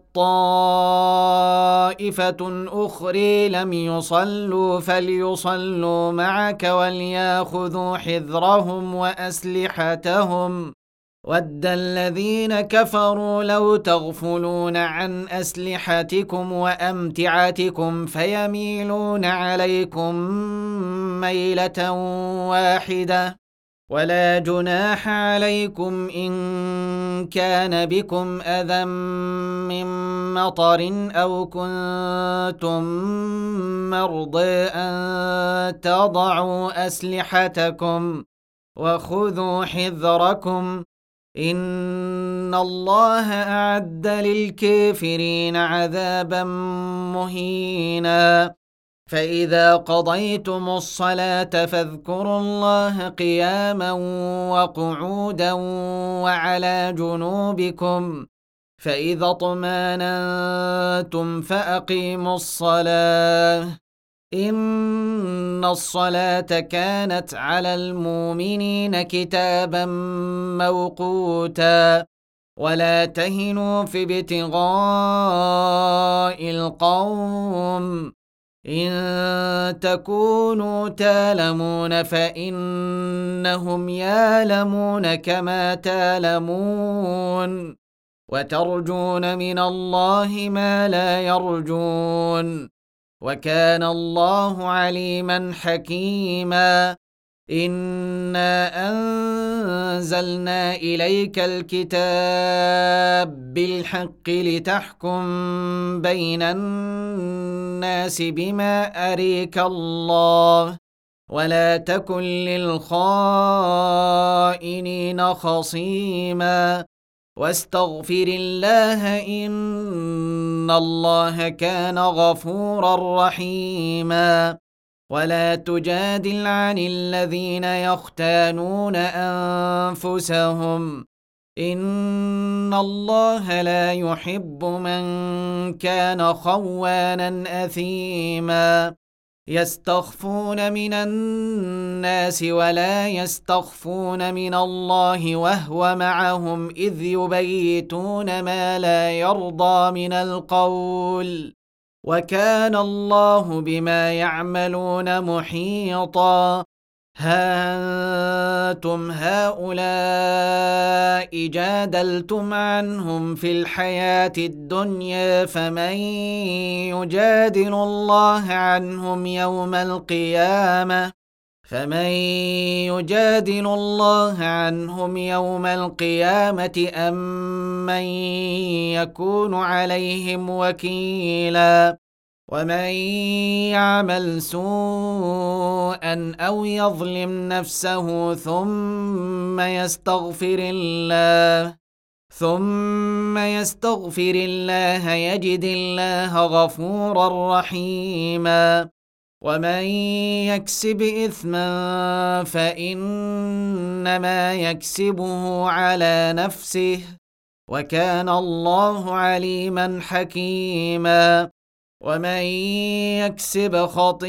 طائفة أخرى لم يصلوا فليصلوا معك وليأخذوا حذرهم وأسلحتهم ود الذين كفروا لو تغفلون عن أسلحتكم وأمتعتكم فيميلون عليكم ميلة واحدة ولا جناح عليكم إن كان بكم أذى من مطر أو كنتم مرضى أن تضعوا أسلحتكم وخذوا حذركم إن الله أعد للكافرين عذابا مهينا فإذا قضيتم الصلاة فاذكروا الله قياما وقعودا وعلى جنوبكم فإذا اطمأننتم فأقيموا الصلاة إن الصلاة كانت على المؤمنين كتابا موقوتا ولا تهنوا في ابتغاء القوم إن تكونوا تالمون فإنهم يالمون كما تالمون وترجون من الله ما لا يرجون وكان الله عليما حكيما إنا أنزلنا إليك الكتاب بالحق لتحكم بين الناس بما أريك الله ولا تكن للخائنين خصيما واستغفر الله إن الله كان غفورا رحيما ولا تجادل عن الذين يختانون أنفسهم إن الله لا يحب من كان خوانا أثيما يستخفون من الناس ولا يستخفون من الله وهو معهم إذ يبيتون ما لا يرضى من القول وكان الله بما يعملون محيطا ها أنتم هؤلاء جادلتم عنهم في الحياة الدنيا فمن يجادل الله عنهم يوم القيامة فمن يجادل الله عنهم يوم القيامة أم من يكون عليهم وكيلا ومن يعمل سوءا أو يظلم نفسه ثم يستغفر الله ثم يستغفر الله يجد الله غفورا رحيما ومن يكسب إثما فإنما يكسبه على نفسه وكان الله عليما حكيما ومن يكسب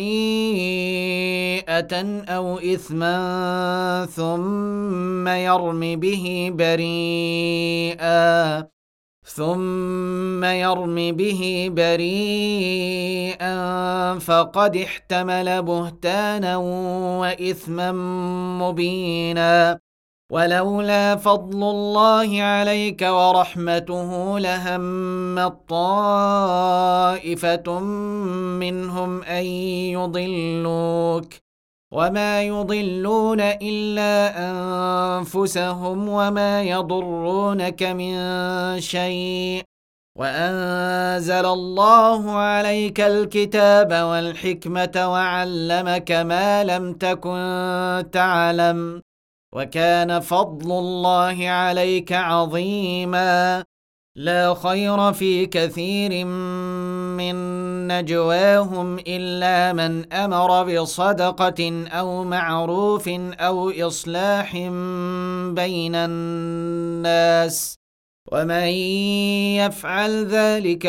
خطيئة أو إثما ثم يرم به بريئا ثم يرم به بريئا فقد احتمل بهتانا وإثما مبينا. ولولا فضل الله عليك ورحمته لهمت طائفة منهم أن يضلوك وما يضلون إلا أنفسهم وما يضرونك من شيء وأنزل الله عليك الكتاب والحكمة وعلمك ما لم تكن تعلم وكان فضل الله عليك عظيما. لا خير في كثير من نجواهم إلا من أمر بصدقة أو معروف أو إصلاح بين الناس ومن يفعل ذلك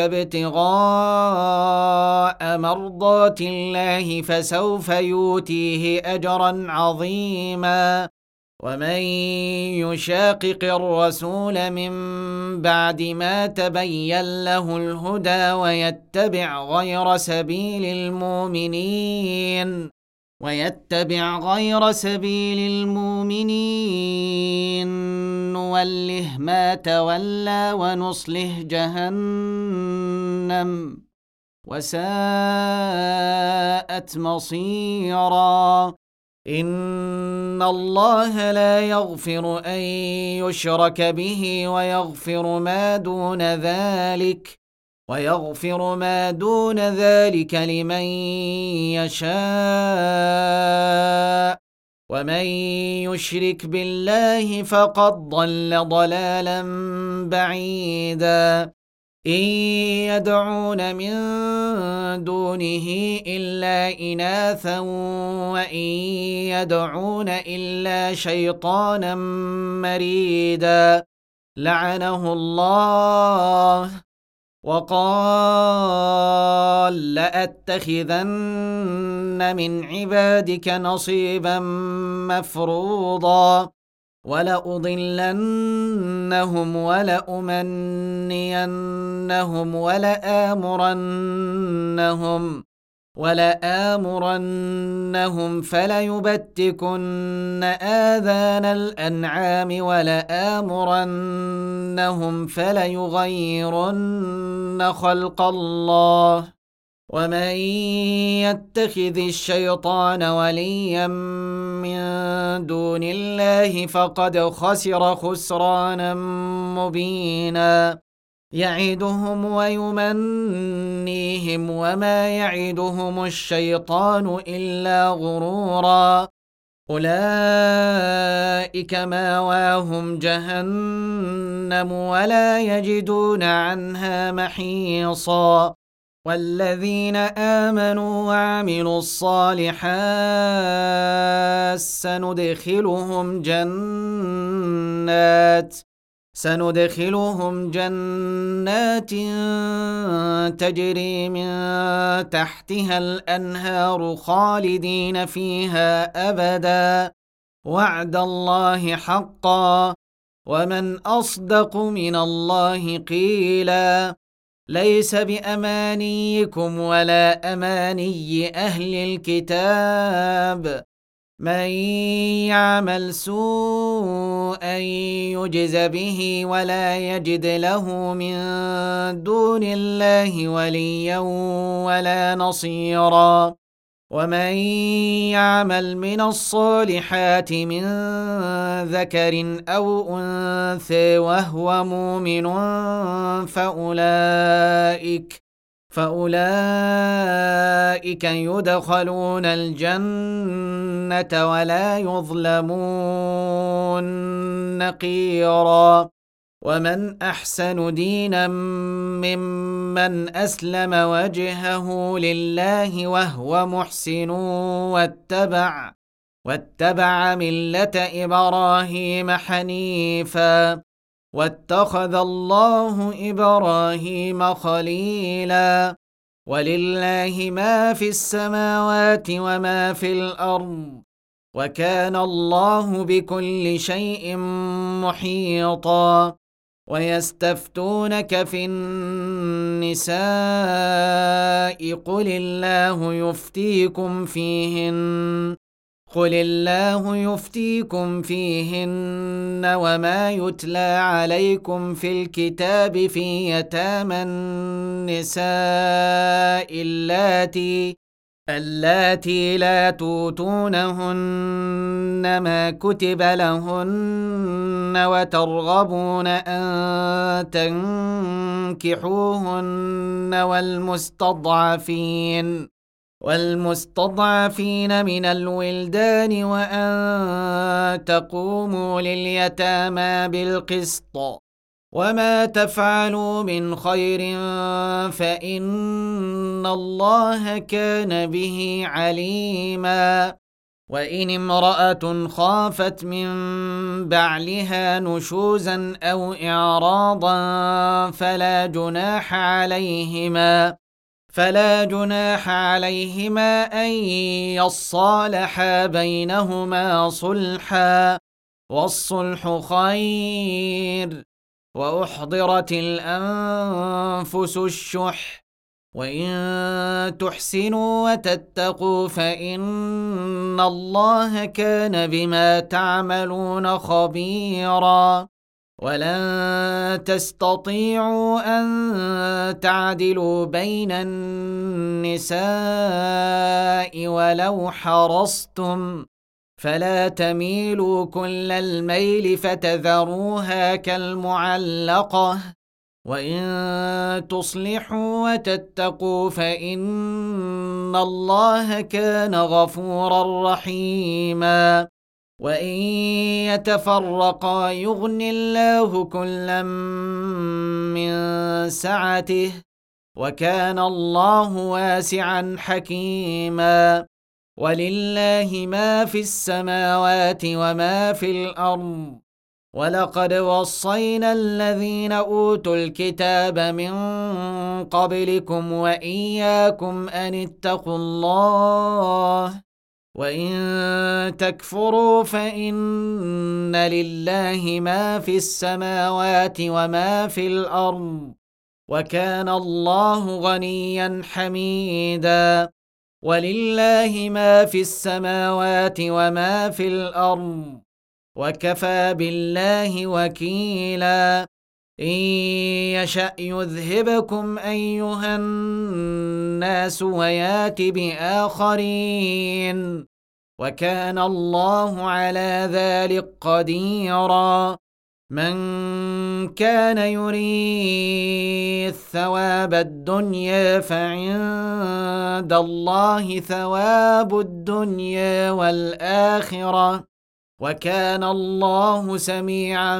ابتغاء مرضات الله فسوف يؤتيه أجرا عظيما. ومن يشاقق الرسول من بعد ما تبين له الهدى ويتبع غير سبيل المؤمنين ويتبع غير سبيل المؤمنين نوله ما تولى ونصله جهنم وساءت مصيرا. إن الله لا يغفر أن يشرك به ويغفر ما دون ذلك ويغفر ما دون ذلك لمن يشاء ومن يشرك بالله فقد ضل ضلالا بعيدا. إن يدعون من دونه إلا إناثا وإن يدعون إلا شيطانا مريدا لعنه الله وقال لأتخذن من عبادك نصيبا مفروضا ولأضلنهم ولأمنينهم ولآمرنهم ولآمرنهم فليبتكن آذان الأنعام ولآمرنهم فليغيرن خلق الله ومن يتخذ الشيطان وليا من دون الله فقد خسر خسرانا مبينا. يعدهم ويمنيهم وما يعدهم الشيطان إلا غرورا. أولئك ماواهم جهنم ولا يجدون عنها محيصا. والذين آمنوا وعملوا الصالحات سندخلهم جنات سندخلهم جنات تجري من تحتها الأنهار خالدين فيها أبدا وعد الله حقا ومن أصدق من الله قيلا. ليس بأمانيكم ولا أماني أهل الكتاب من يعمل سوءا يجز به ولا يجد له من دون الله وليا ولا نصيرا. ومن يعمل من الصالحات من ذكر أو أنثى وهو مؤمن فأولئك فأولئك يدخلون الجنة ولا يظلمون نقيرا. ومن أحسن دينا ممن أسلم وجهه لله وهو محسن واتبع واتبع ملة إبراهيم حنيفا واتخذ الله إبراهيم خليلا. ولله ما في السماوات وما في الأرض وكان الله بكل شيء محيطا ويستفتونك في النساء قل الله يفتيكم فيهن قل الله يفتيكم فيهن وما يتلى عليكم في الكتاب في يتامى النساء اللاتي اللاتي لا توتونهن ما كتب لهن وترغبون أن تنكحوهن والمستضعفين والمستضعفين من الولدان وأن تقوموا لليتامى بالقسط وما تفعلوا من خير فإن الله كان به عليما وإن امرأة خافت من بعلها نشوزا أو إعراضا فلا جناح عليهما فلا جناح عليهما أن يصالحا بينهما صلحا والصلح خير وأحضرت الأنفس الشح وإن تحسنوا وتتقوا فإن الله كان بما تعملون خبيرا ولن تستطيعوا أن تعدلوا بين النساء ولو حرصتم فلا تميلوا كل الميل فتذروها كالمعلقة وإن تصلحوا وتتقوا فإن الله كان غفورا رحيما وإن يتفرقا يغن الله كلا من سعته وكان الله واسعا حكيما ولله ما في السماوات وما في الأرض ولقد وصينا الذين أوتوا الكتاب من قبلكم وإياكم أن اتقوا الله وإن تكفروا فإن لله ما في السماوات وما في الأرض وكان الله غنيا حميدا ولله ما في السماوات وما في الأرض وكفى بالله وكيلا إن يشأ يذهبكم أيها الناس ويات بآخرين وكان الله على ذلك قديرا من كان يريد ثواب الدنيا فعند الله ثواب الدنيا والآخرة وكان الله سميعا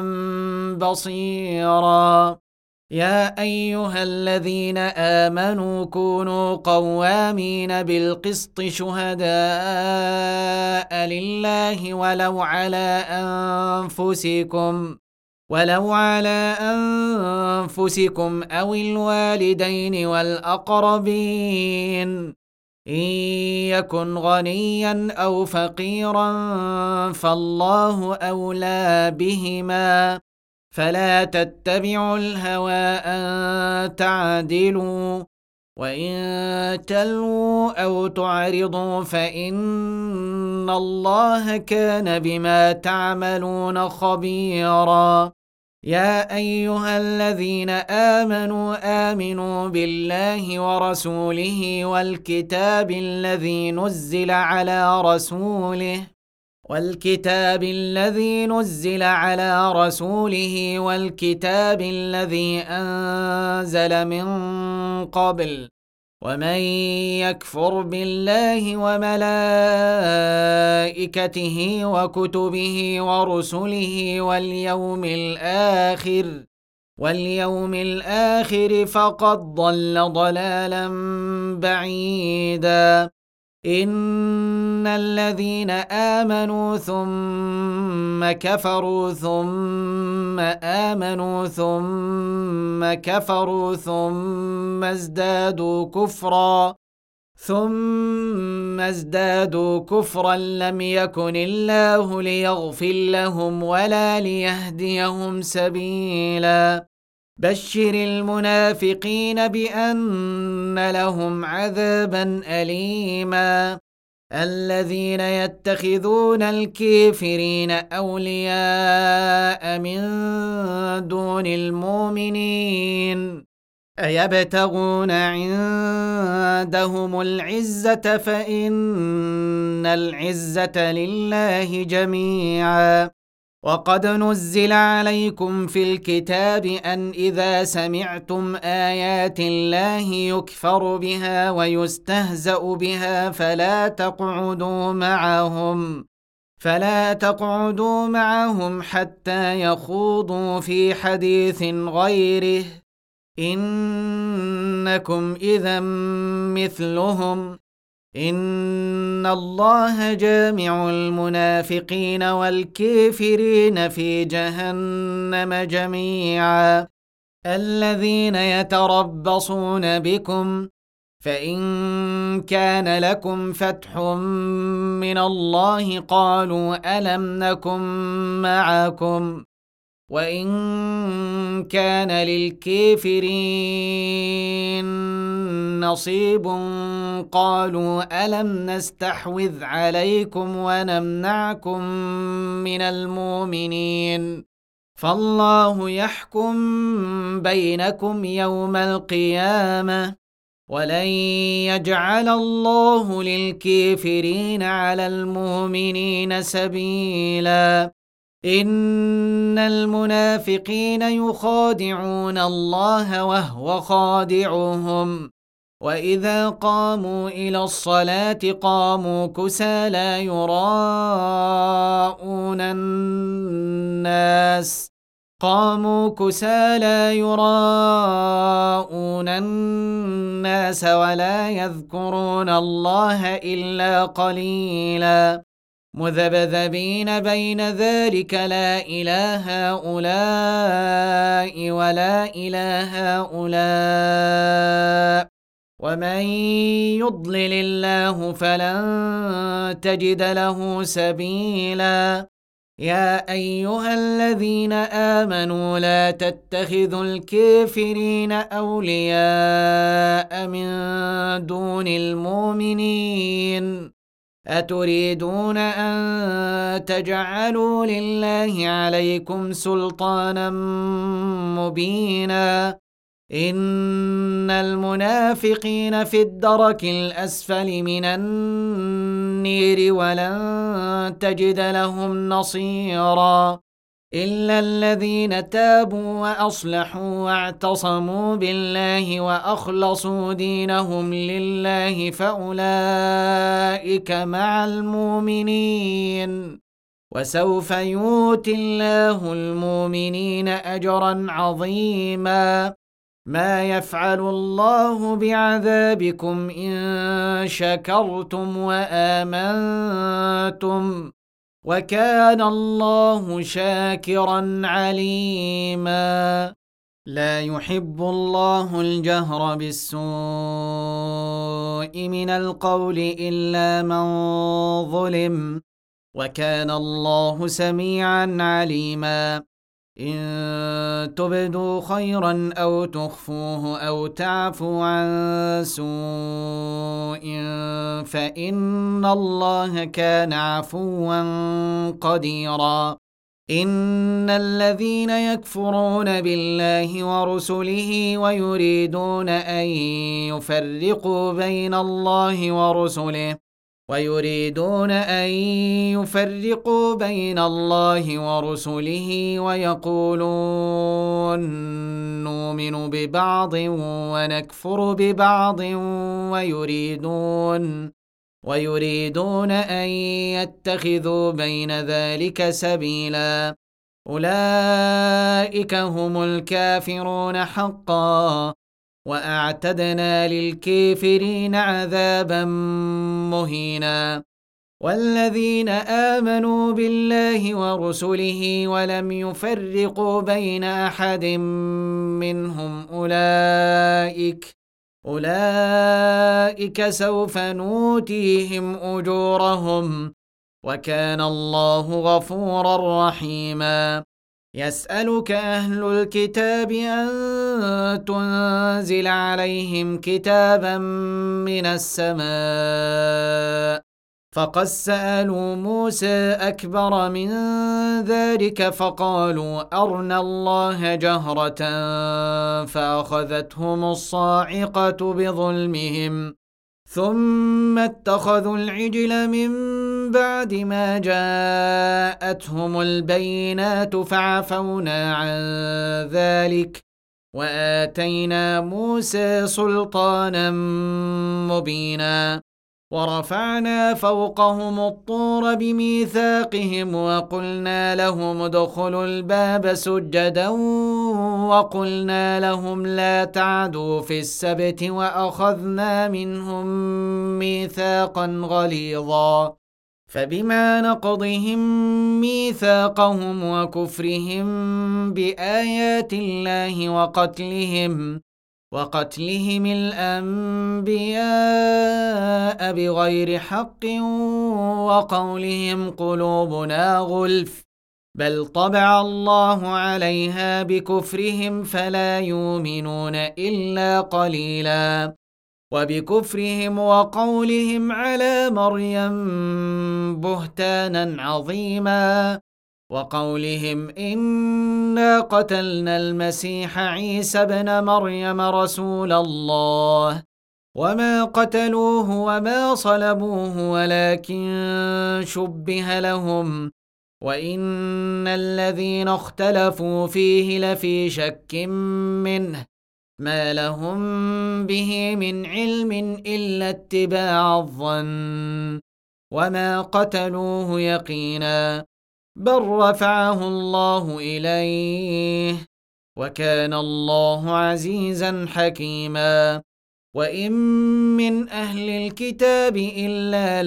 بصيرا يا أيها الذين آمنوا كونوا قوامين بالقسط شهداء لله ولو على أنفسكم ولو على أنفسكم أو الوالدين والأقربين إن يكن غنيا أو فقيرا فالله أولى بهما فلا تتبعوا الهوى أن تعدلوا وإن تلووا أو تعرضوا فإن الله كان بما تعملون خبيرا يا أيها الذين آمنوا آمنوا بالله ورسوله والكتاب الذي نزل على رسوله والكتاب الذي نزل على رسوله والكتاب الذي أنزل من قبل ومن يكفر بالله وملائكته وكتبه ورسله واليوم الآخر واليوم الآخر فقد ضل ضلالا بعيدا إن الذين آمنوا ثم كفروا ثم آمنوا ثم كفروا ثم ازدادوا كفرا ثم ازدادوا كفرا لم يكن الله ليغفر لهم ولا ليهديهم سبيلا بشر المنافقين بأن لهم عذابا أليما الذين يتخذون الكافرين أولياء من دون المؤمنين أيبتغون عندهم العزة فإن العزة لله جميعا وقد نزل عليكم في الكتاب أن إذا سمعتم آيات الله يكفر بها ويستهزأ بها فلا تقعدوا معهم فلا تقعدوا معهم حتى يخوضوا في حديث غيره إنكم إذا مثلهم إن الله جامع المنافقين والكافرين في جهنم جميعا الذين يتربصون بكم فإن كان لكم فتح من الله قالوا ألم نكن معكم وإن كان للكافرين نصيب قالوا ألم نستحوذ عليكم ونمنعكم من المؤمنين فالله يحكم بينكم يوم القيامة ولن يجعل الله للكافرين على المؤمنين سبيلا إن المنافقين يخادعون الله وهو خادعهم وإذا قاموا إلى الصلاة قاموا كسالى يراءون الناس قاموا كسالى يراءون الناس ولا يذكرون الله إلا قليلا مذبذبين بين ذلك لا إله هؤلاء ولا إله هؤلاء ومن يضلل الله فلن تجد له سبيلا يا أيها الذين آمنوا لا تتخذوا الكافرين أولياء من دون المؤمنين أتريدون أن تجعلوا لله عليكم سلطانا مبينا إن المنافقين في الدرك الأسفل من النير ولن تجد لهم نصيرا إلا الذين تابوا وأصلحوا واعتصموا بالله وأخلصوا دينهم لله فأولئك مع المؤمنين وسوف يؤتي الله المؤمنين أجرا عظيما ما يفعل الله بعذابكم إن شكرتم وآمنتم وكان الله شاكرا عليما لا يحب الله الجهر بالسوء من القول إلا من ظلم وكان الله سميعا عليما إن تبدوا خيرا أو تخفوه أو تعفوا عن سوء فإن الله كان عفوا قديرا إن الذين يكفرون بالله ورسله ويريدون أن يفرقوا بين الله ورسله ويريدون أن يفرقوا بين الله ورسله ويقولون نؤمن ببعض ونكفر ببعض ويريدون ويريدون أن يتخذوا بين ذلك سبيلا أولئك هم الكافرون حقا وأعتدنا للكافرين عذابا مهينا. والذين آمنوا بالله ورسله ولم يفرقوا بين أحد منهم أولئك أولئك سوف نؤتيهم أجورهم، وكان الله غفورا رحيما. يسألك أهل الكتاب أن تنزل عليهم كتابا من السماء، فقد سألوا موسى أكبر من ذلك فقالوا أرنا الله جهرة فأخذتهم الصاعقة بظلمهم، ثم اتخذوا العجل من بعد ما جاءتهم البينات فعفونا عن ذلك وآتينا موسى سلطانا مبينا. ورفعنا فوقهم الطور بميثاقهم وقلنا لهم ادخلوا الباب سجدا وقلنا لهم لا تعدوا في السبت وأخذنا منهم ميثاقا غليظا. فبما نقضهم ميثاقهم وكفرهم بآيات الله وقتلهم وقتلهم الأنبياء بغير حق وقولهم قلوبنا غلف، بل طبع الله عليها بكفرهم فلا يؤمنون إلا قليلا. وبكفرهم وقولهم على مريم بهتانا عظيما، وقولهم إنا قتلنا المسيح عيسى ابن مريم رسول الله وما قتلوه وما صلبوه ولكن شبه لهم، وإن الذين اختلفوا فيه لفي شك منه ما لهم به من علم إلا اتباع الظن، وما قتلوه يقينا، بل رفعه الله إليه وكان الله عزيزا حكيما. وإن من أهل الكتاب إلا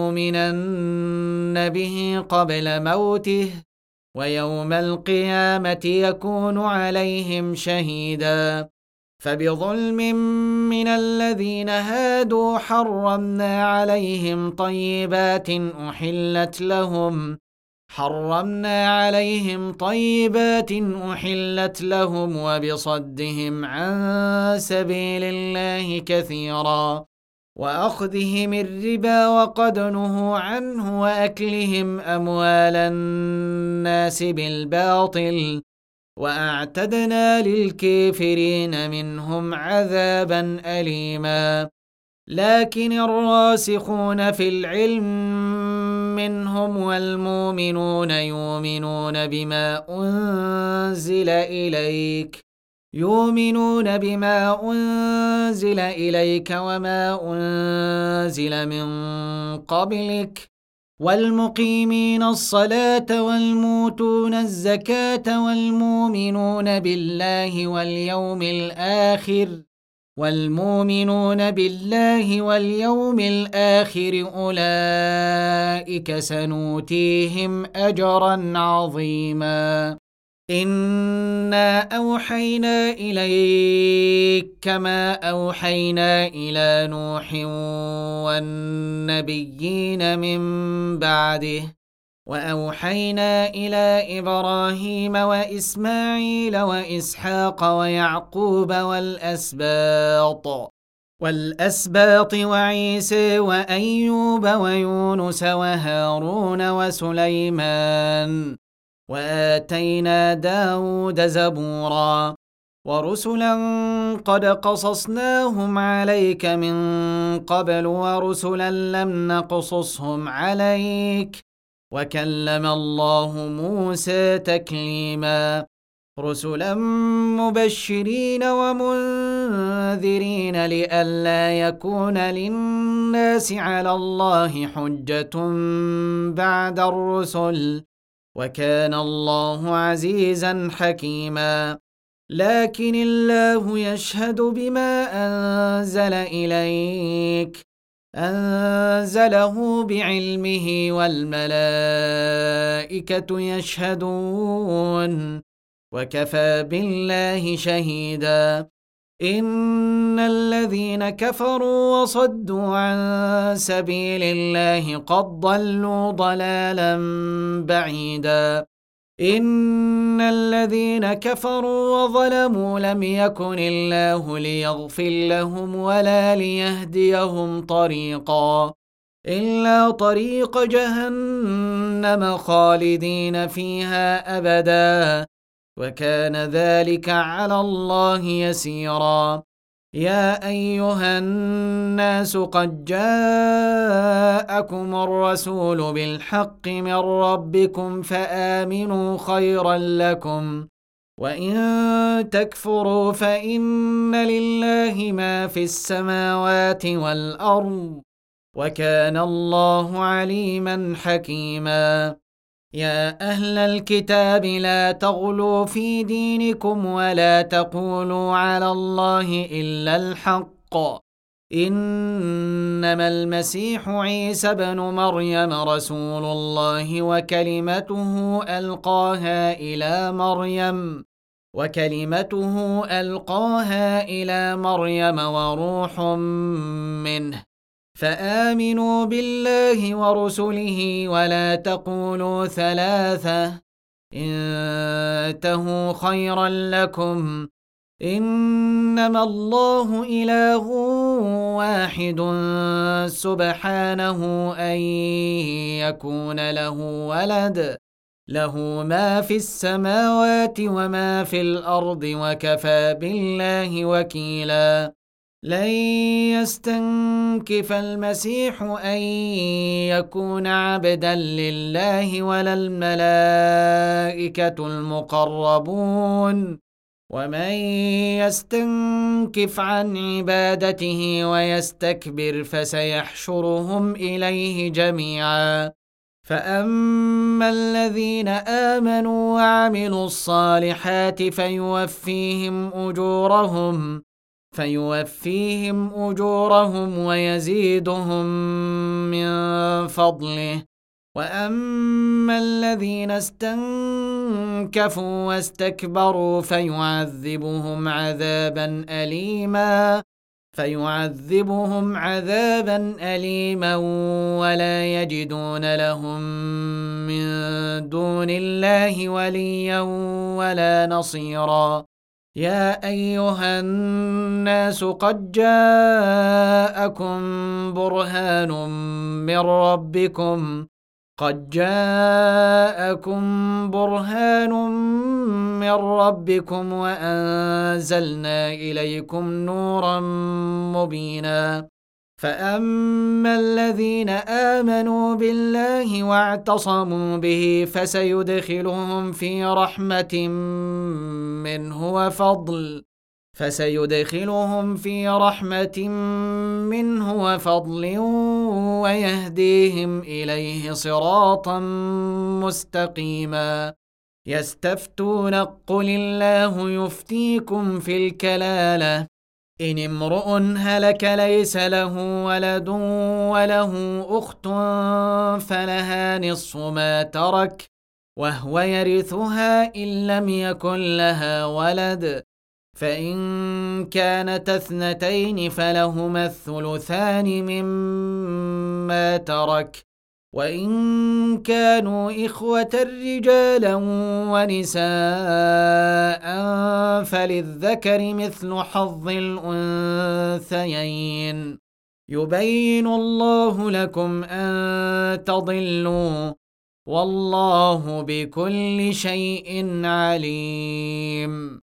ليؤمنن به قبل موته ويوم القيامة يكون عليهم شهيدا. فبظلم من الذين هادوا حرمنا عليهم طيبات أحلت لهم حرمنا عليهم طيبات أحلت لهم وبصدهم عن سبيل الله كثيرا، وأخذهم الربا وقد نهوا عنه وأكلهم أموال الناس بالباطل، وأعتدنا للكافرين منهم عذابا أليما. لكن الراسخون في العلم منهم والمؤمنون يؤمنون بما أنزل إليك يؤمنون بما أنزل إليك وما أنزل من قبلك والمقيمين الصلاة والموتون الزكاة والمؤمنون بالله واليوم الآخر والمؤمنون بالله واليوم الآخر أولئك سنؤتيهم أجرا عظيما. إنا أوحينا إليك كما أوحينا إلى نوح والنبيين من بعده، وأوحينا إلى إبراهيم وإسماعيل وإسحاق ويعقوب والأسباط والأسباط وعيسى وأيوب ويونس وهارون وسليمان، وآتينا داود زبورا، ورسلا قد قصصناهم عليك من قبل ورسلا لم نقصصهم عليك، وكلم الله موسى تكليما. رسلا مبشرين ومنذرين لئلا يكون للناس على الله حجة بعد الرسل، وكان الله عزيزا حكيما. لكن الله يشهد بما أنزل إليك أنزله بعلمه والملائكة يشهدون وكفى بالله شهيدا. إن الذين كفروا وصدوا عن سبيل الله قد ضلوا ضلالا بعيدا. إن الذين كفروا وظلموا لم يكن الله ليغفر لهم ولا ليهديهم طريقا إلا طريق جهنم خالدين فيها أبدا وكان ذلك على الله يسيرا. يا أيها الناس قد جاءكم الرسول بالحق من ربكم فآمنوا خيرا لكم وإن تكفروا فإن لله ما في السماوات والأرض وكان الله عليما حكيما. يا أهل الكتاب لا تغلوا في دينكم ولا تقولوا على الله إلا الحق إنما المسيح عيسى بن مريم رسول الله وكلمته ألقاها إلى مريم وكلمته ألقاها إلى مريم وروح منه فآمنوا بالله ورسله ولا تقولوا ثلاثة انتهوا خيرا لكم إنما الله إله واحد سبحانه أن يكون له ولد له ما في السماوات وما في الأرض وكفى بالله وكيلا. لن يستنكف المسيح أن يكون عبدا لله ولا الملائكة المقربون ومن يستنكف عن عبادته ويستكبر فسيحشرهم إليه جميعا. فأما الذين آمنوا وعملوا الصالحات فيوفيهم أجورهم فيوفيهم أجورهم ويزيدهم من فضله. وأما الذين استنكفوا واستكبروا فيعذبهم عذابا أليما فيعذبهم عذابا أليما ولا يجدون لهم من دون الله وليا ولا نصيرا. يا أيها الناس قد جاءكم برهان من ربكم قد جاءكم برهان من ربكم وأنزلنا إليكم نورا مبينا. فأما الذين آمنوا بالله واعتصموا به فسيدخلهم في رحمة منه وفضل فسيدخلهم في رحمة منه وفضل ويهديهم إليه صراطا مستقيما. يستفتونك قل الله يفتيكم في الكلالة إن امرؤ هلك ليس له ولد وله أخت فلها نصف ما ترك وهو يرثها إن لم يكن لها ولد فإن كانت اثنتين فلهما الثلثان مما ترك وإن كانوا إخوة رجالا ونساء فللذكر مثل حظ الأنثيين يبين الله لكم أن تضلوا والله بكل شيء عليم.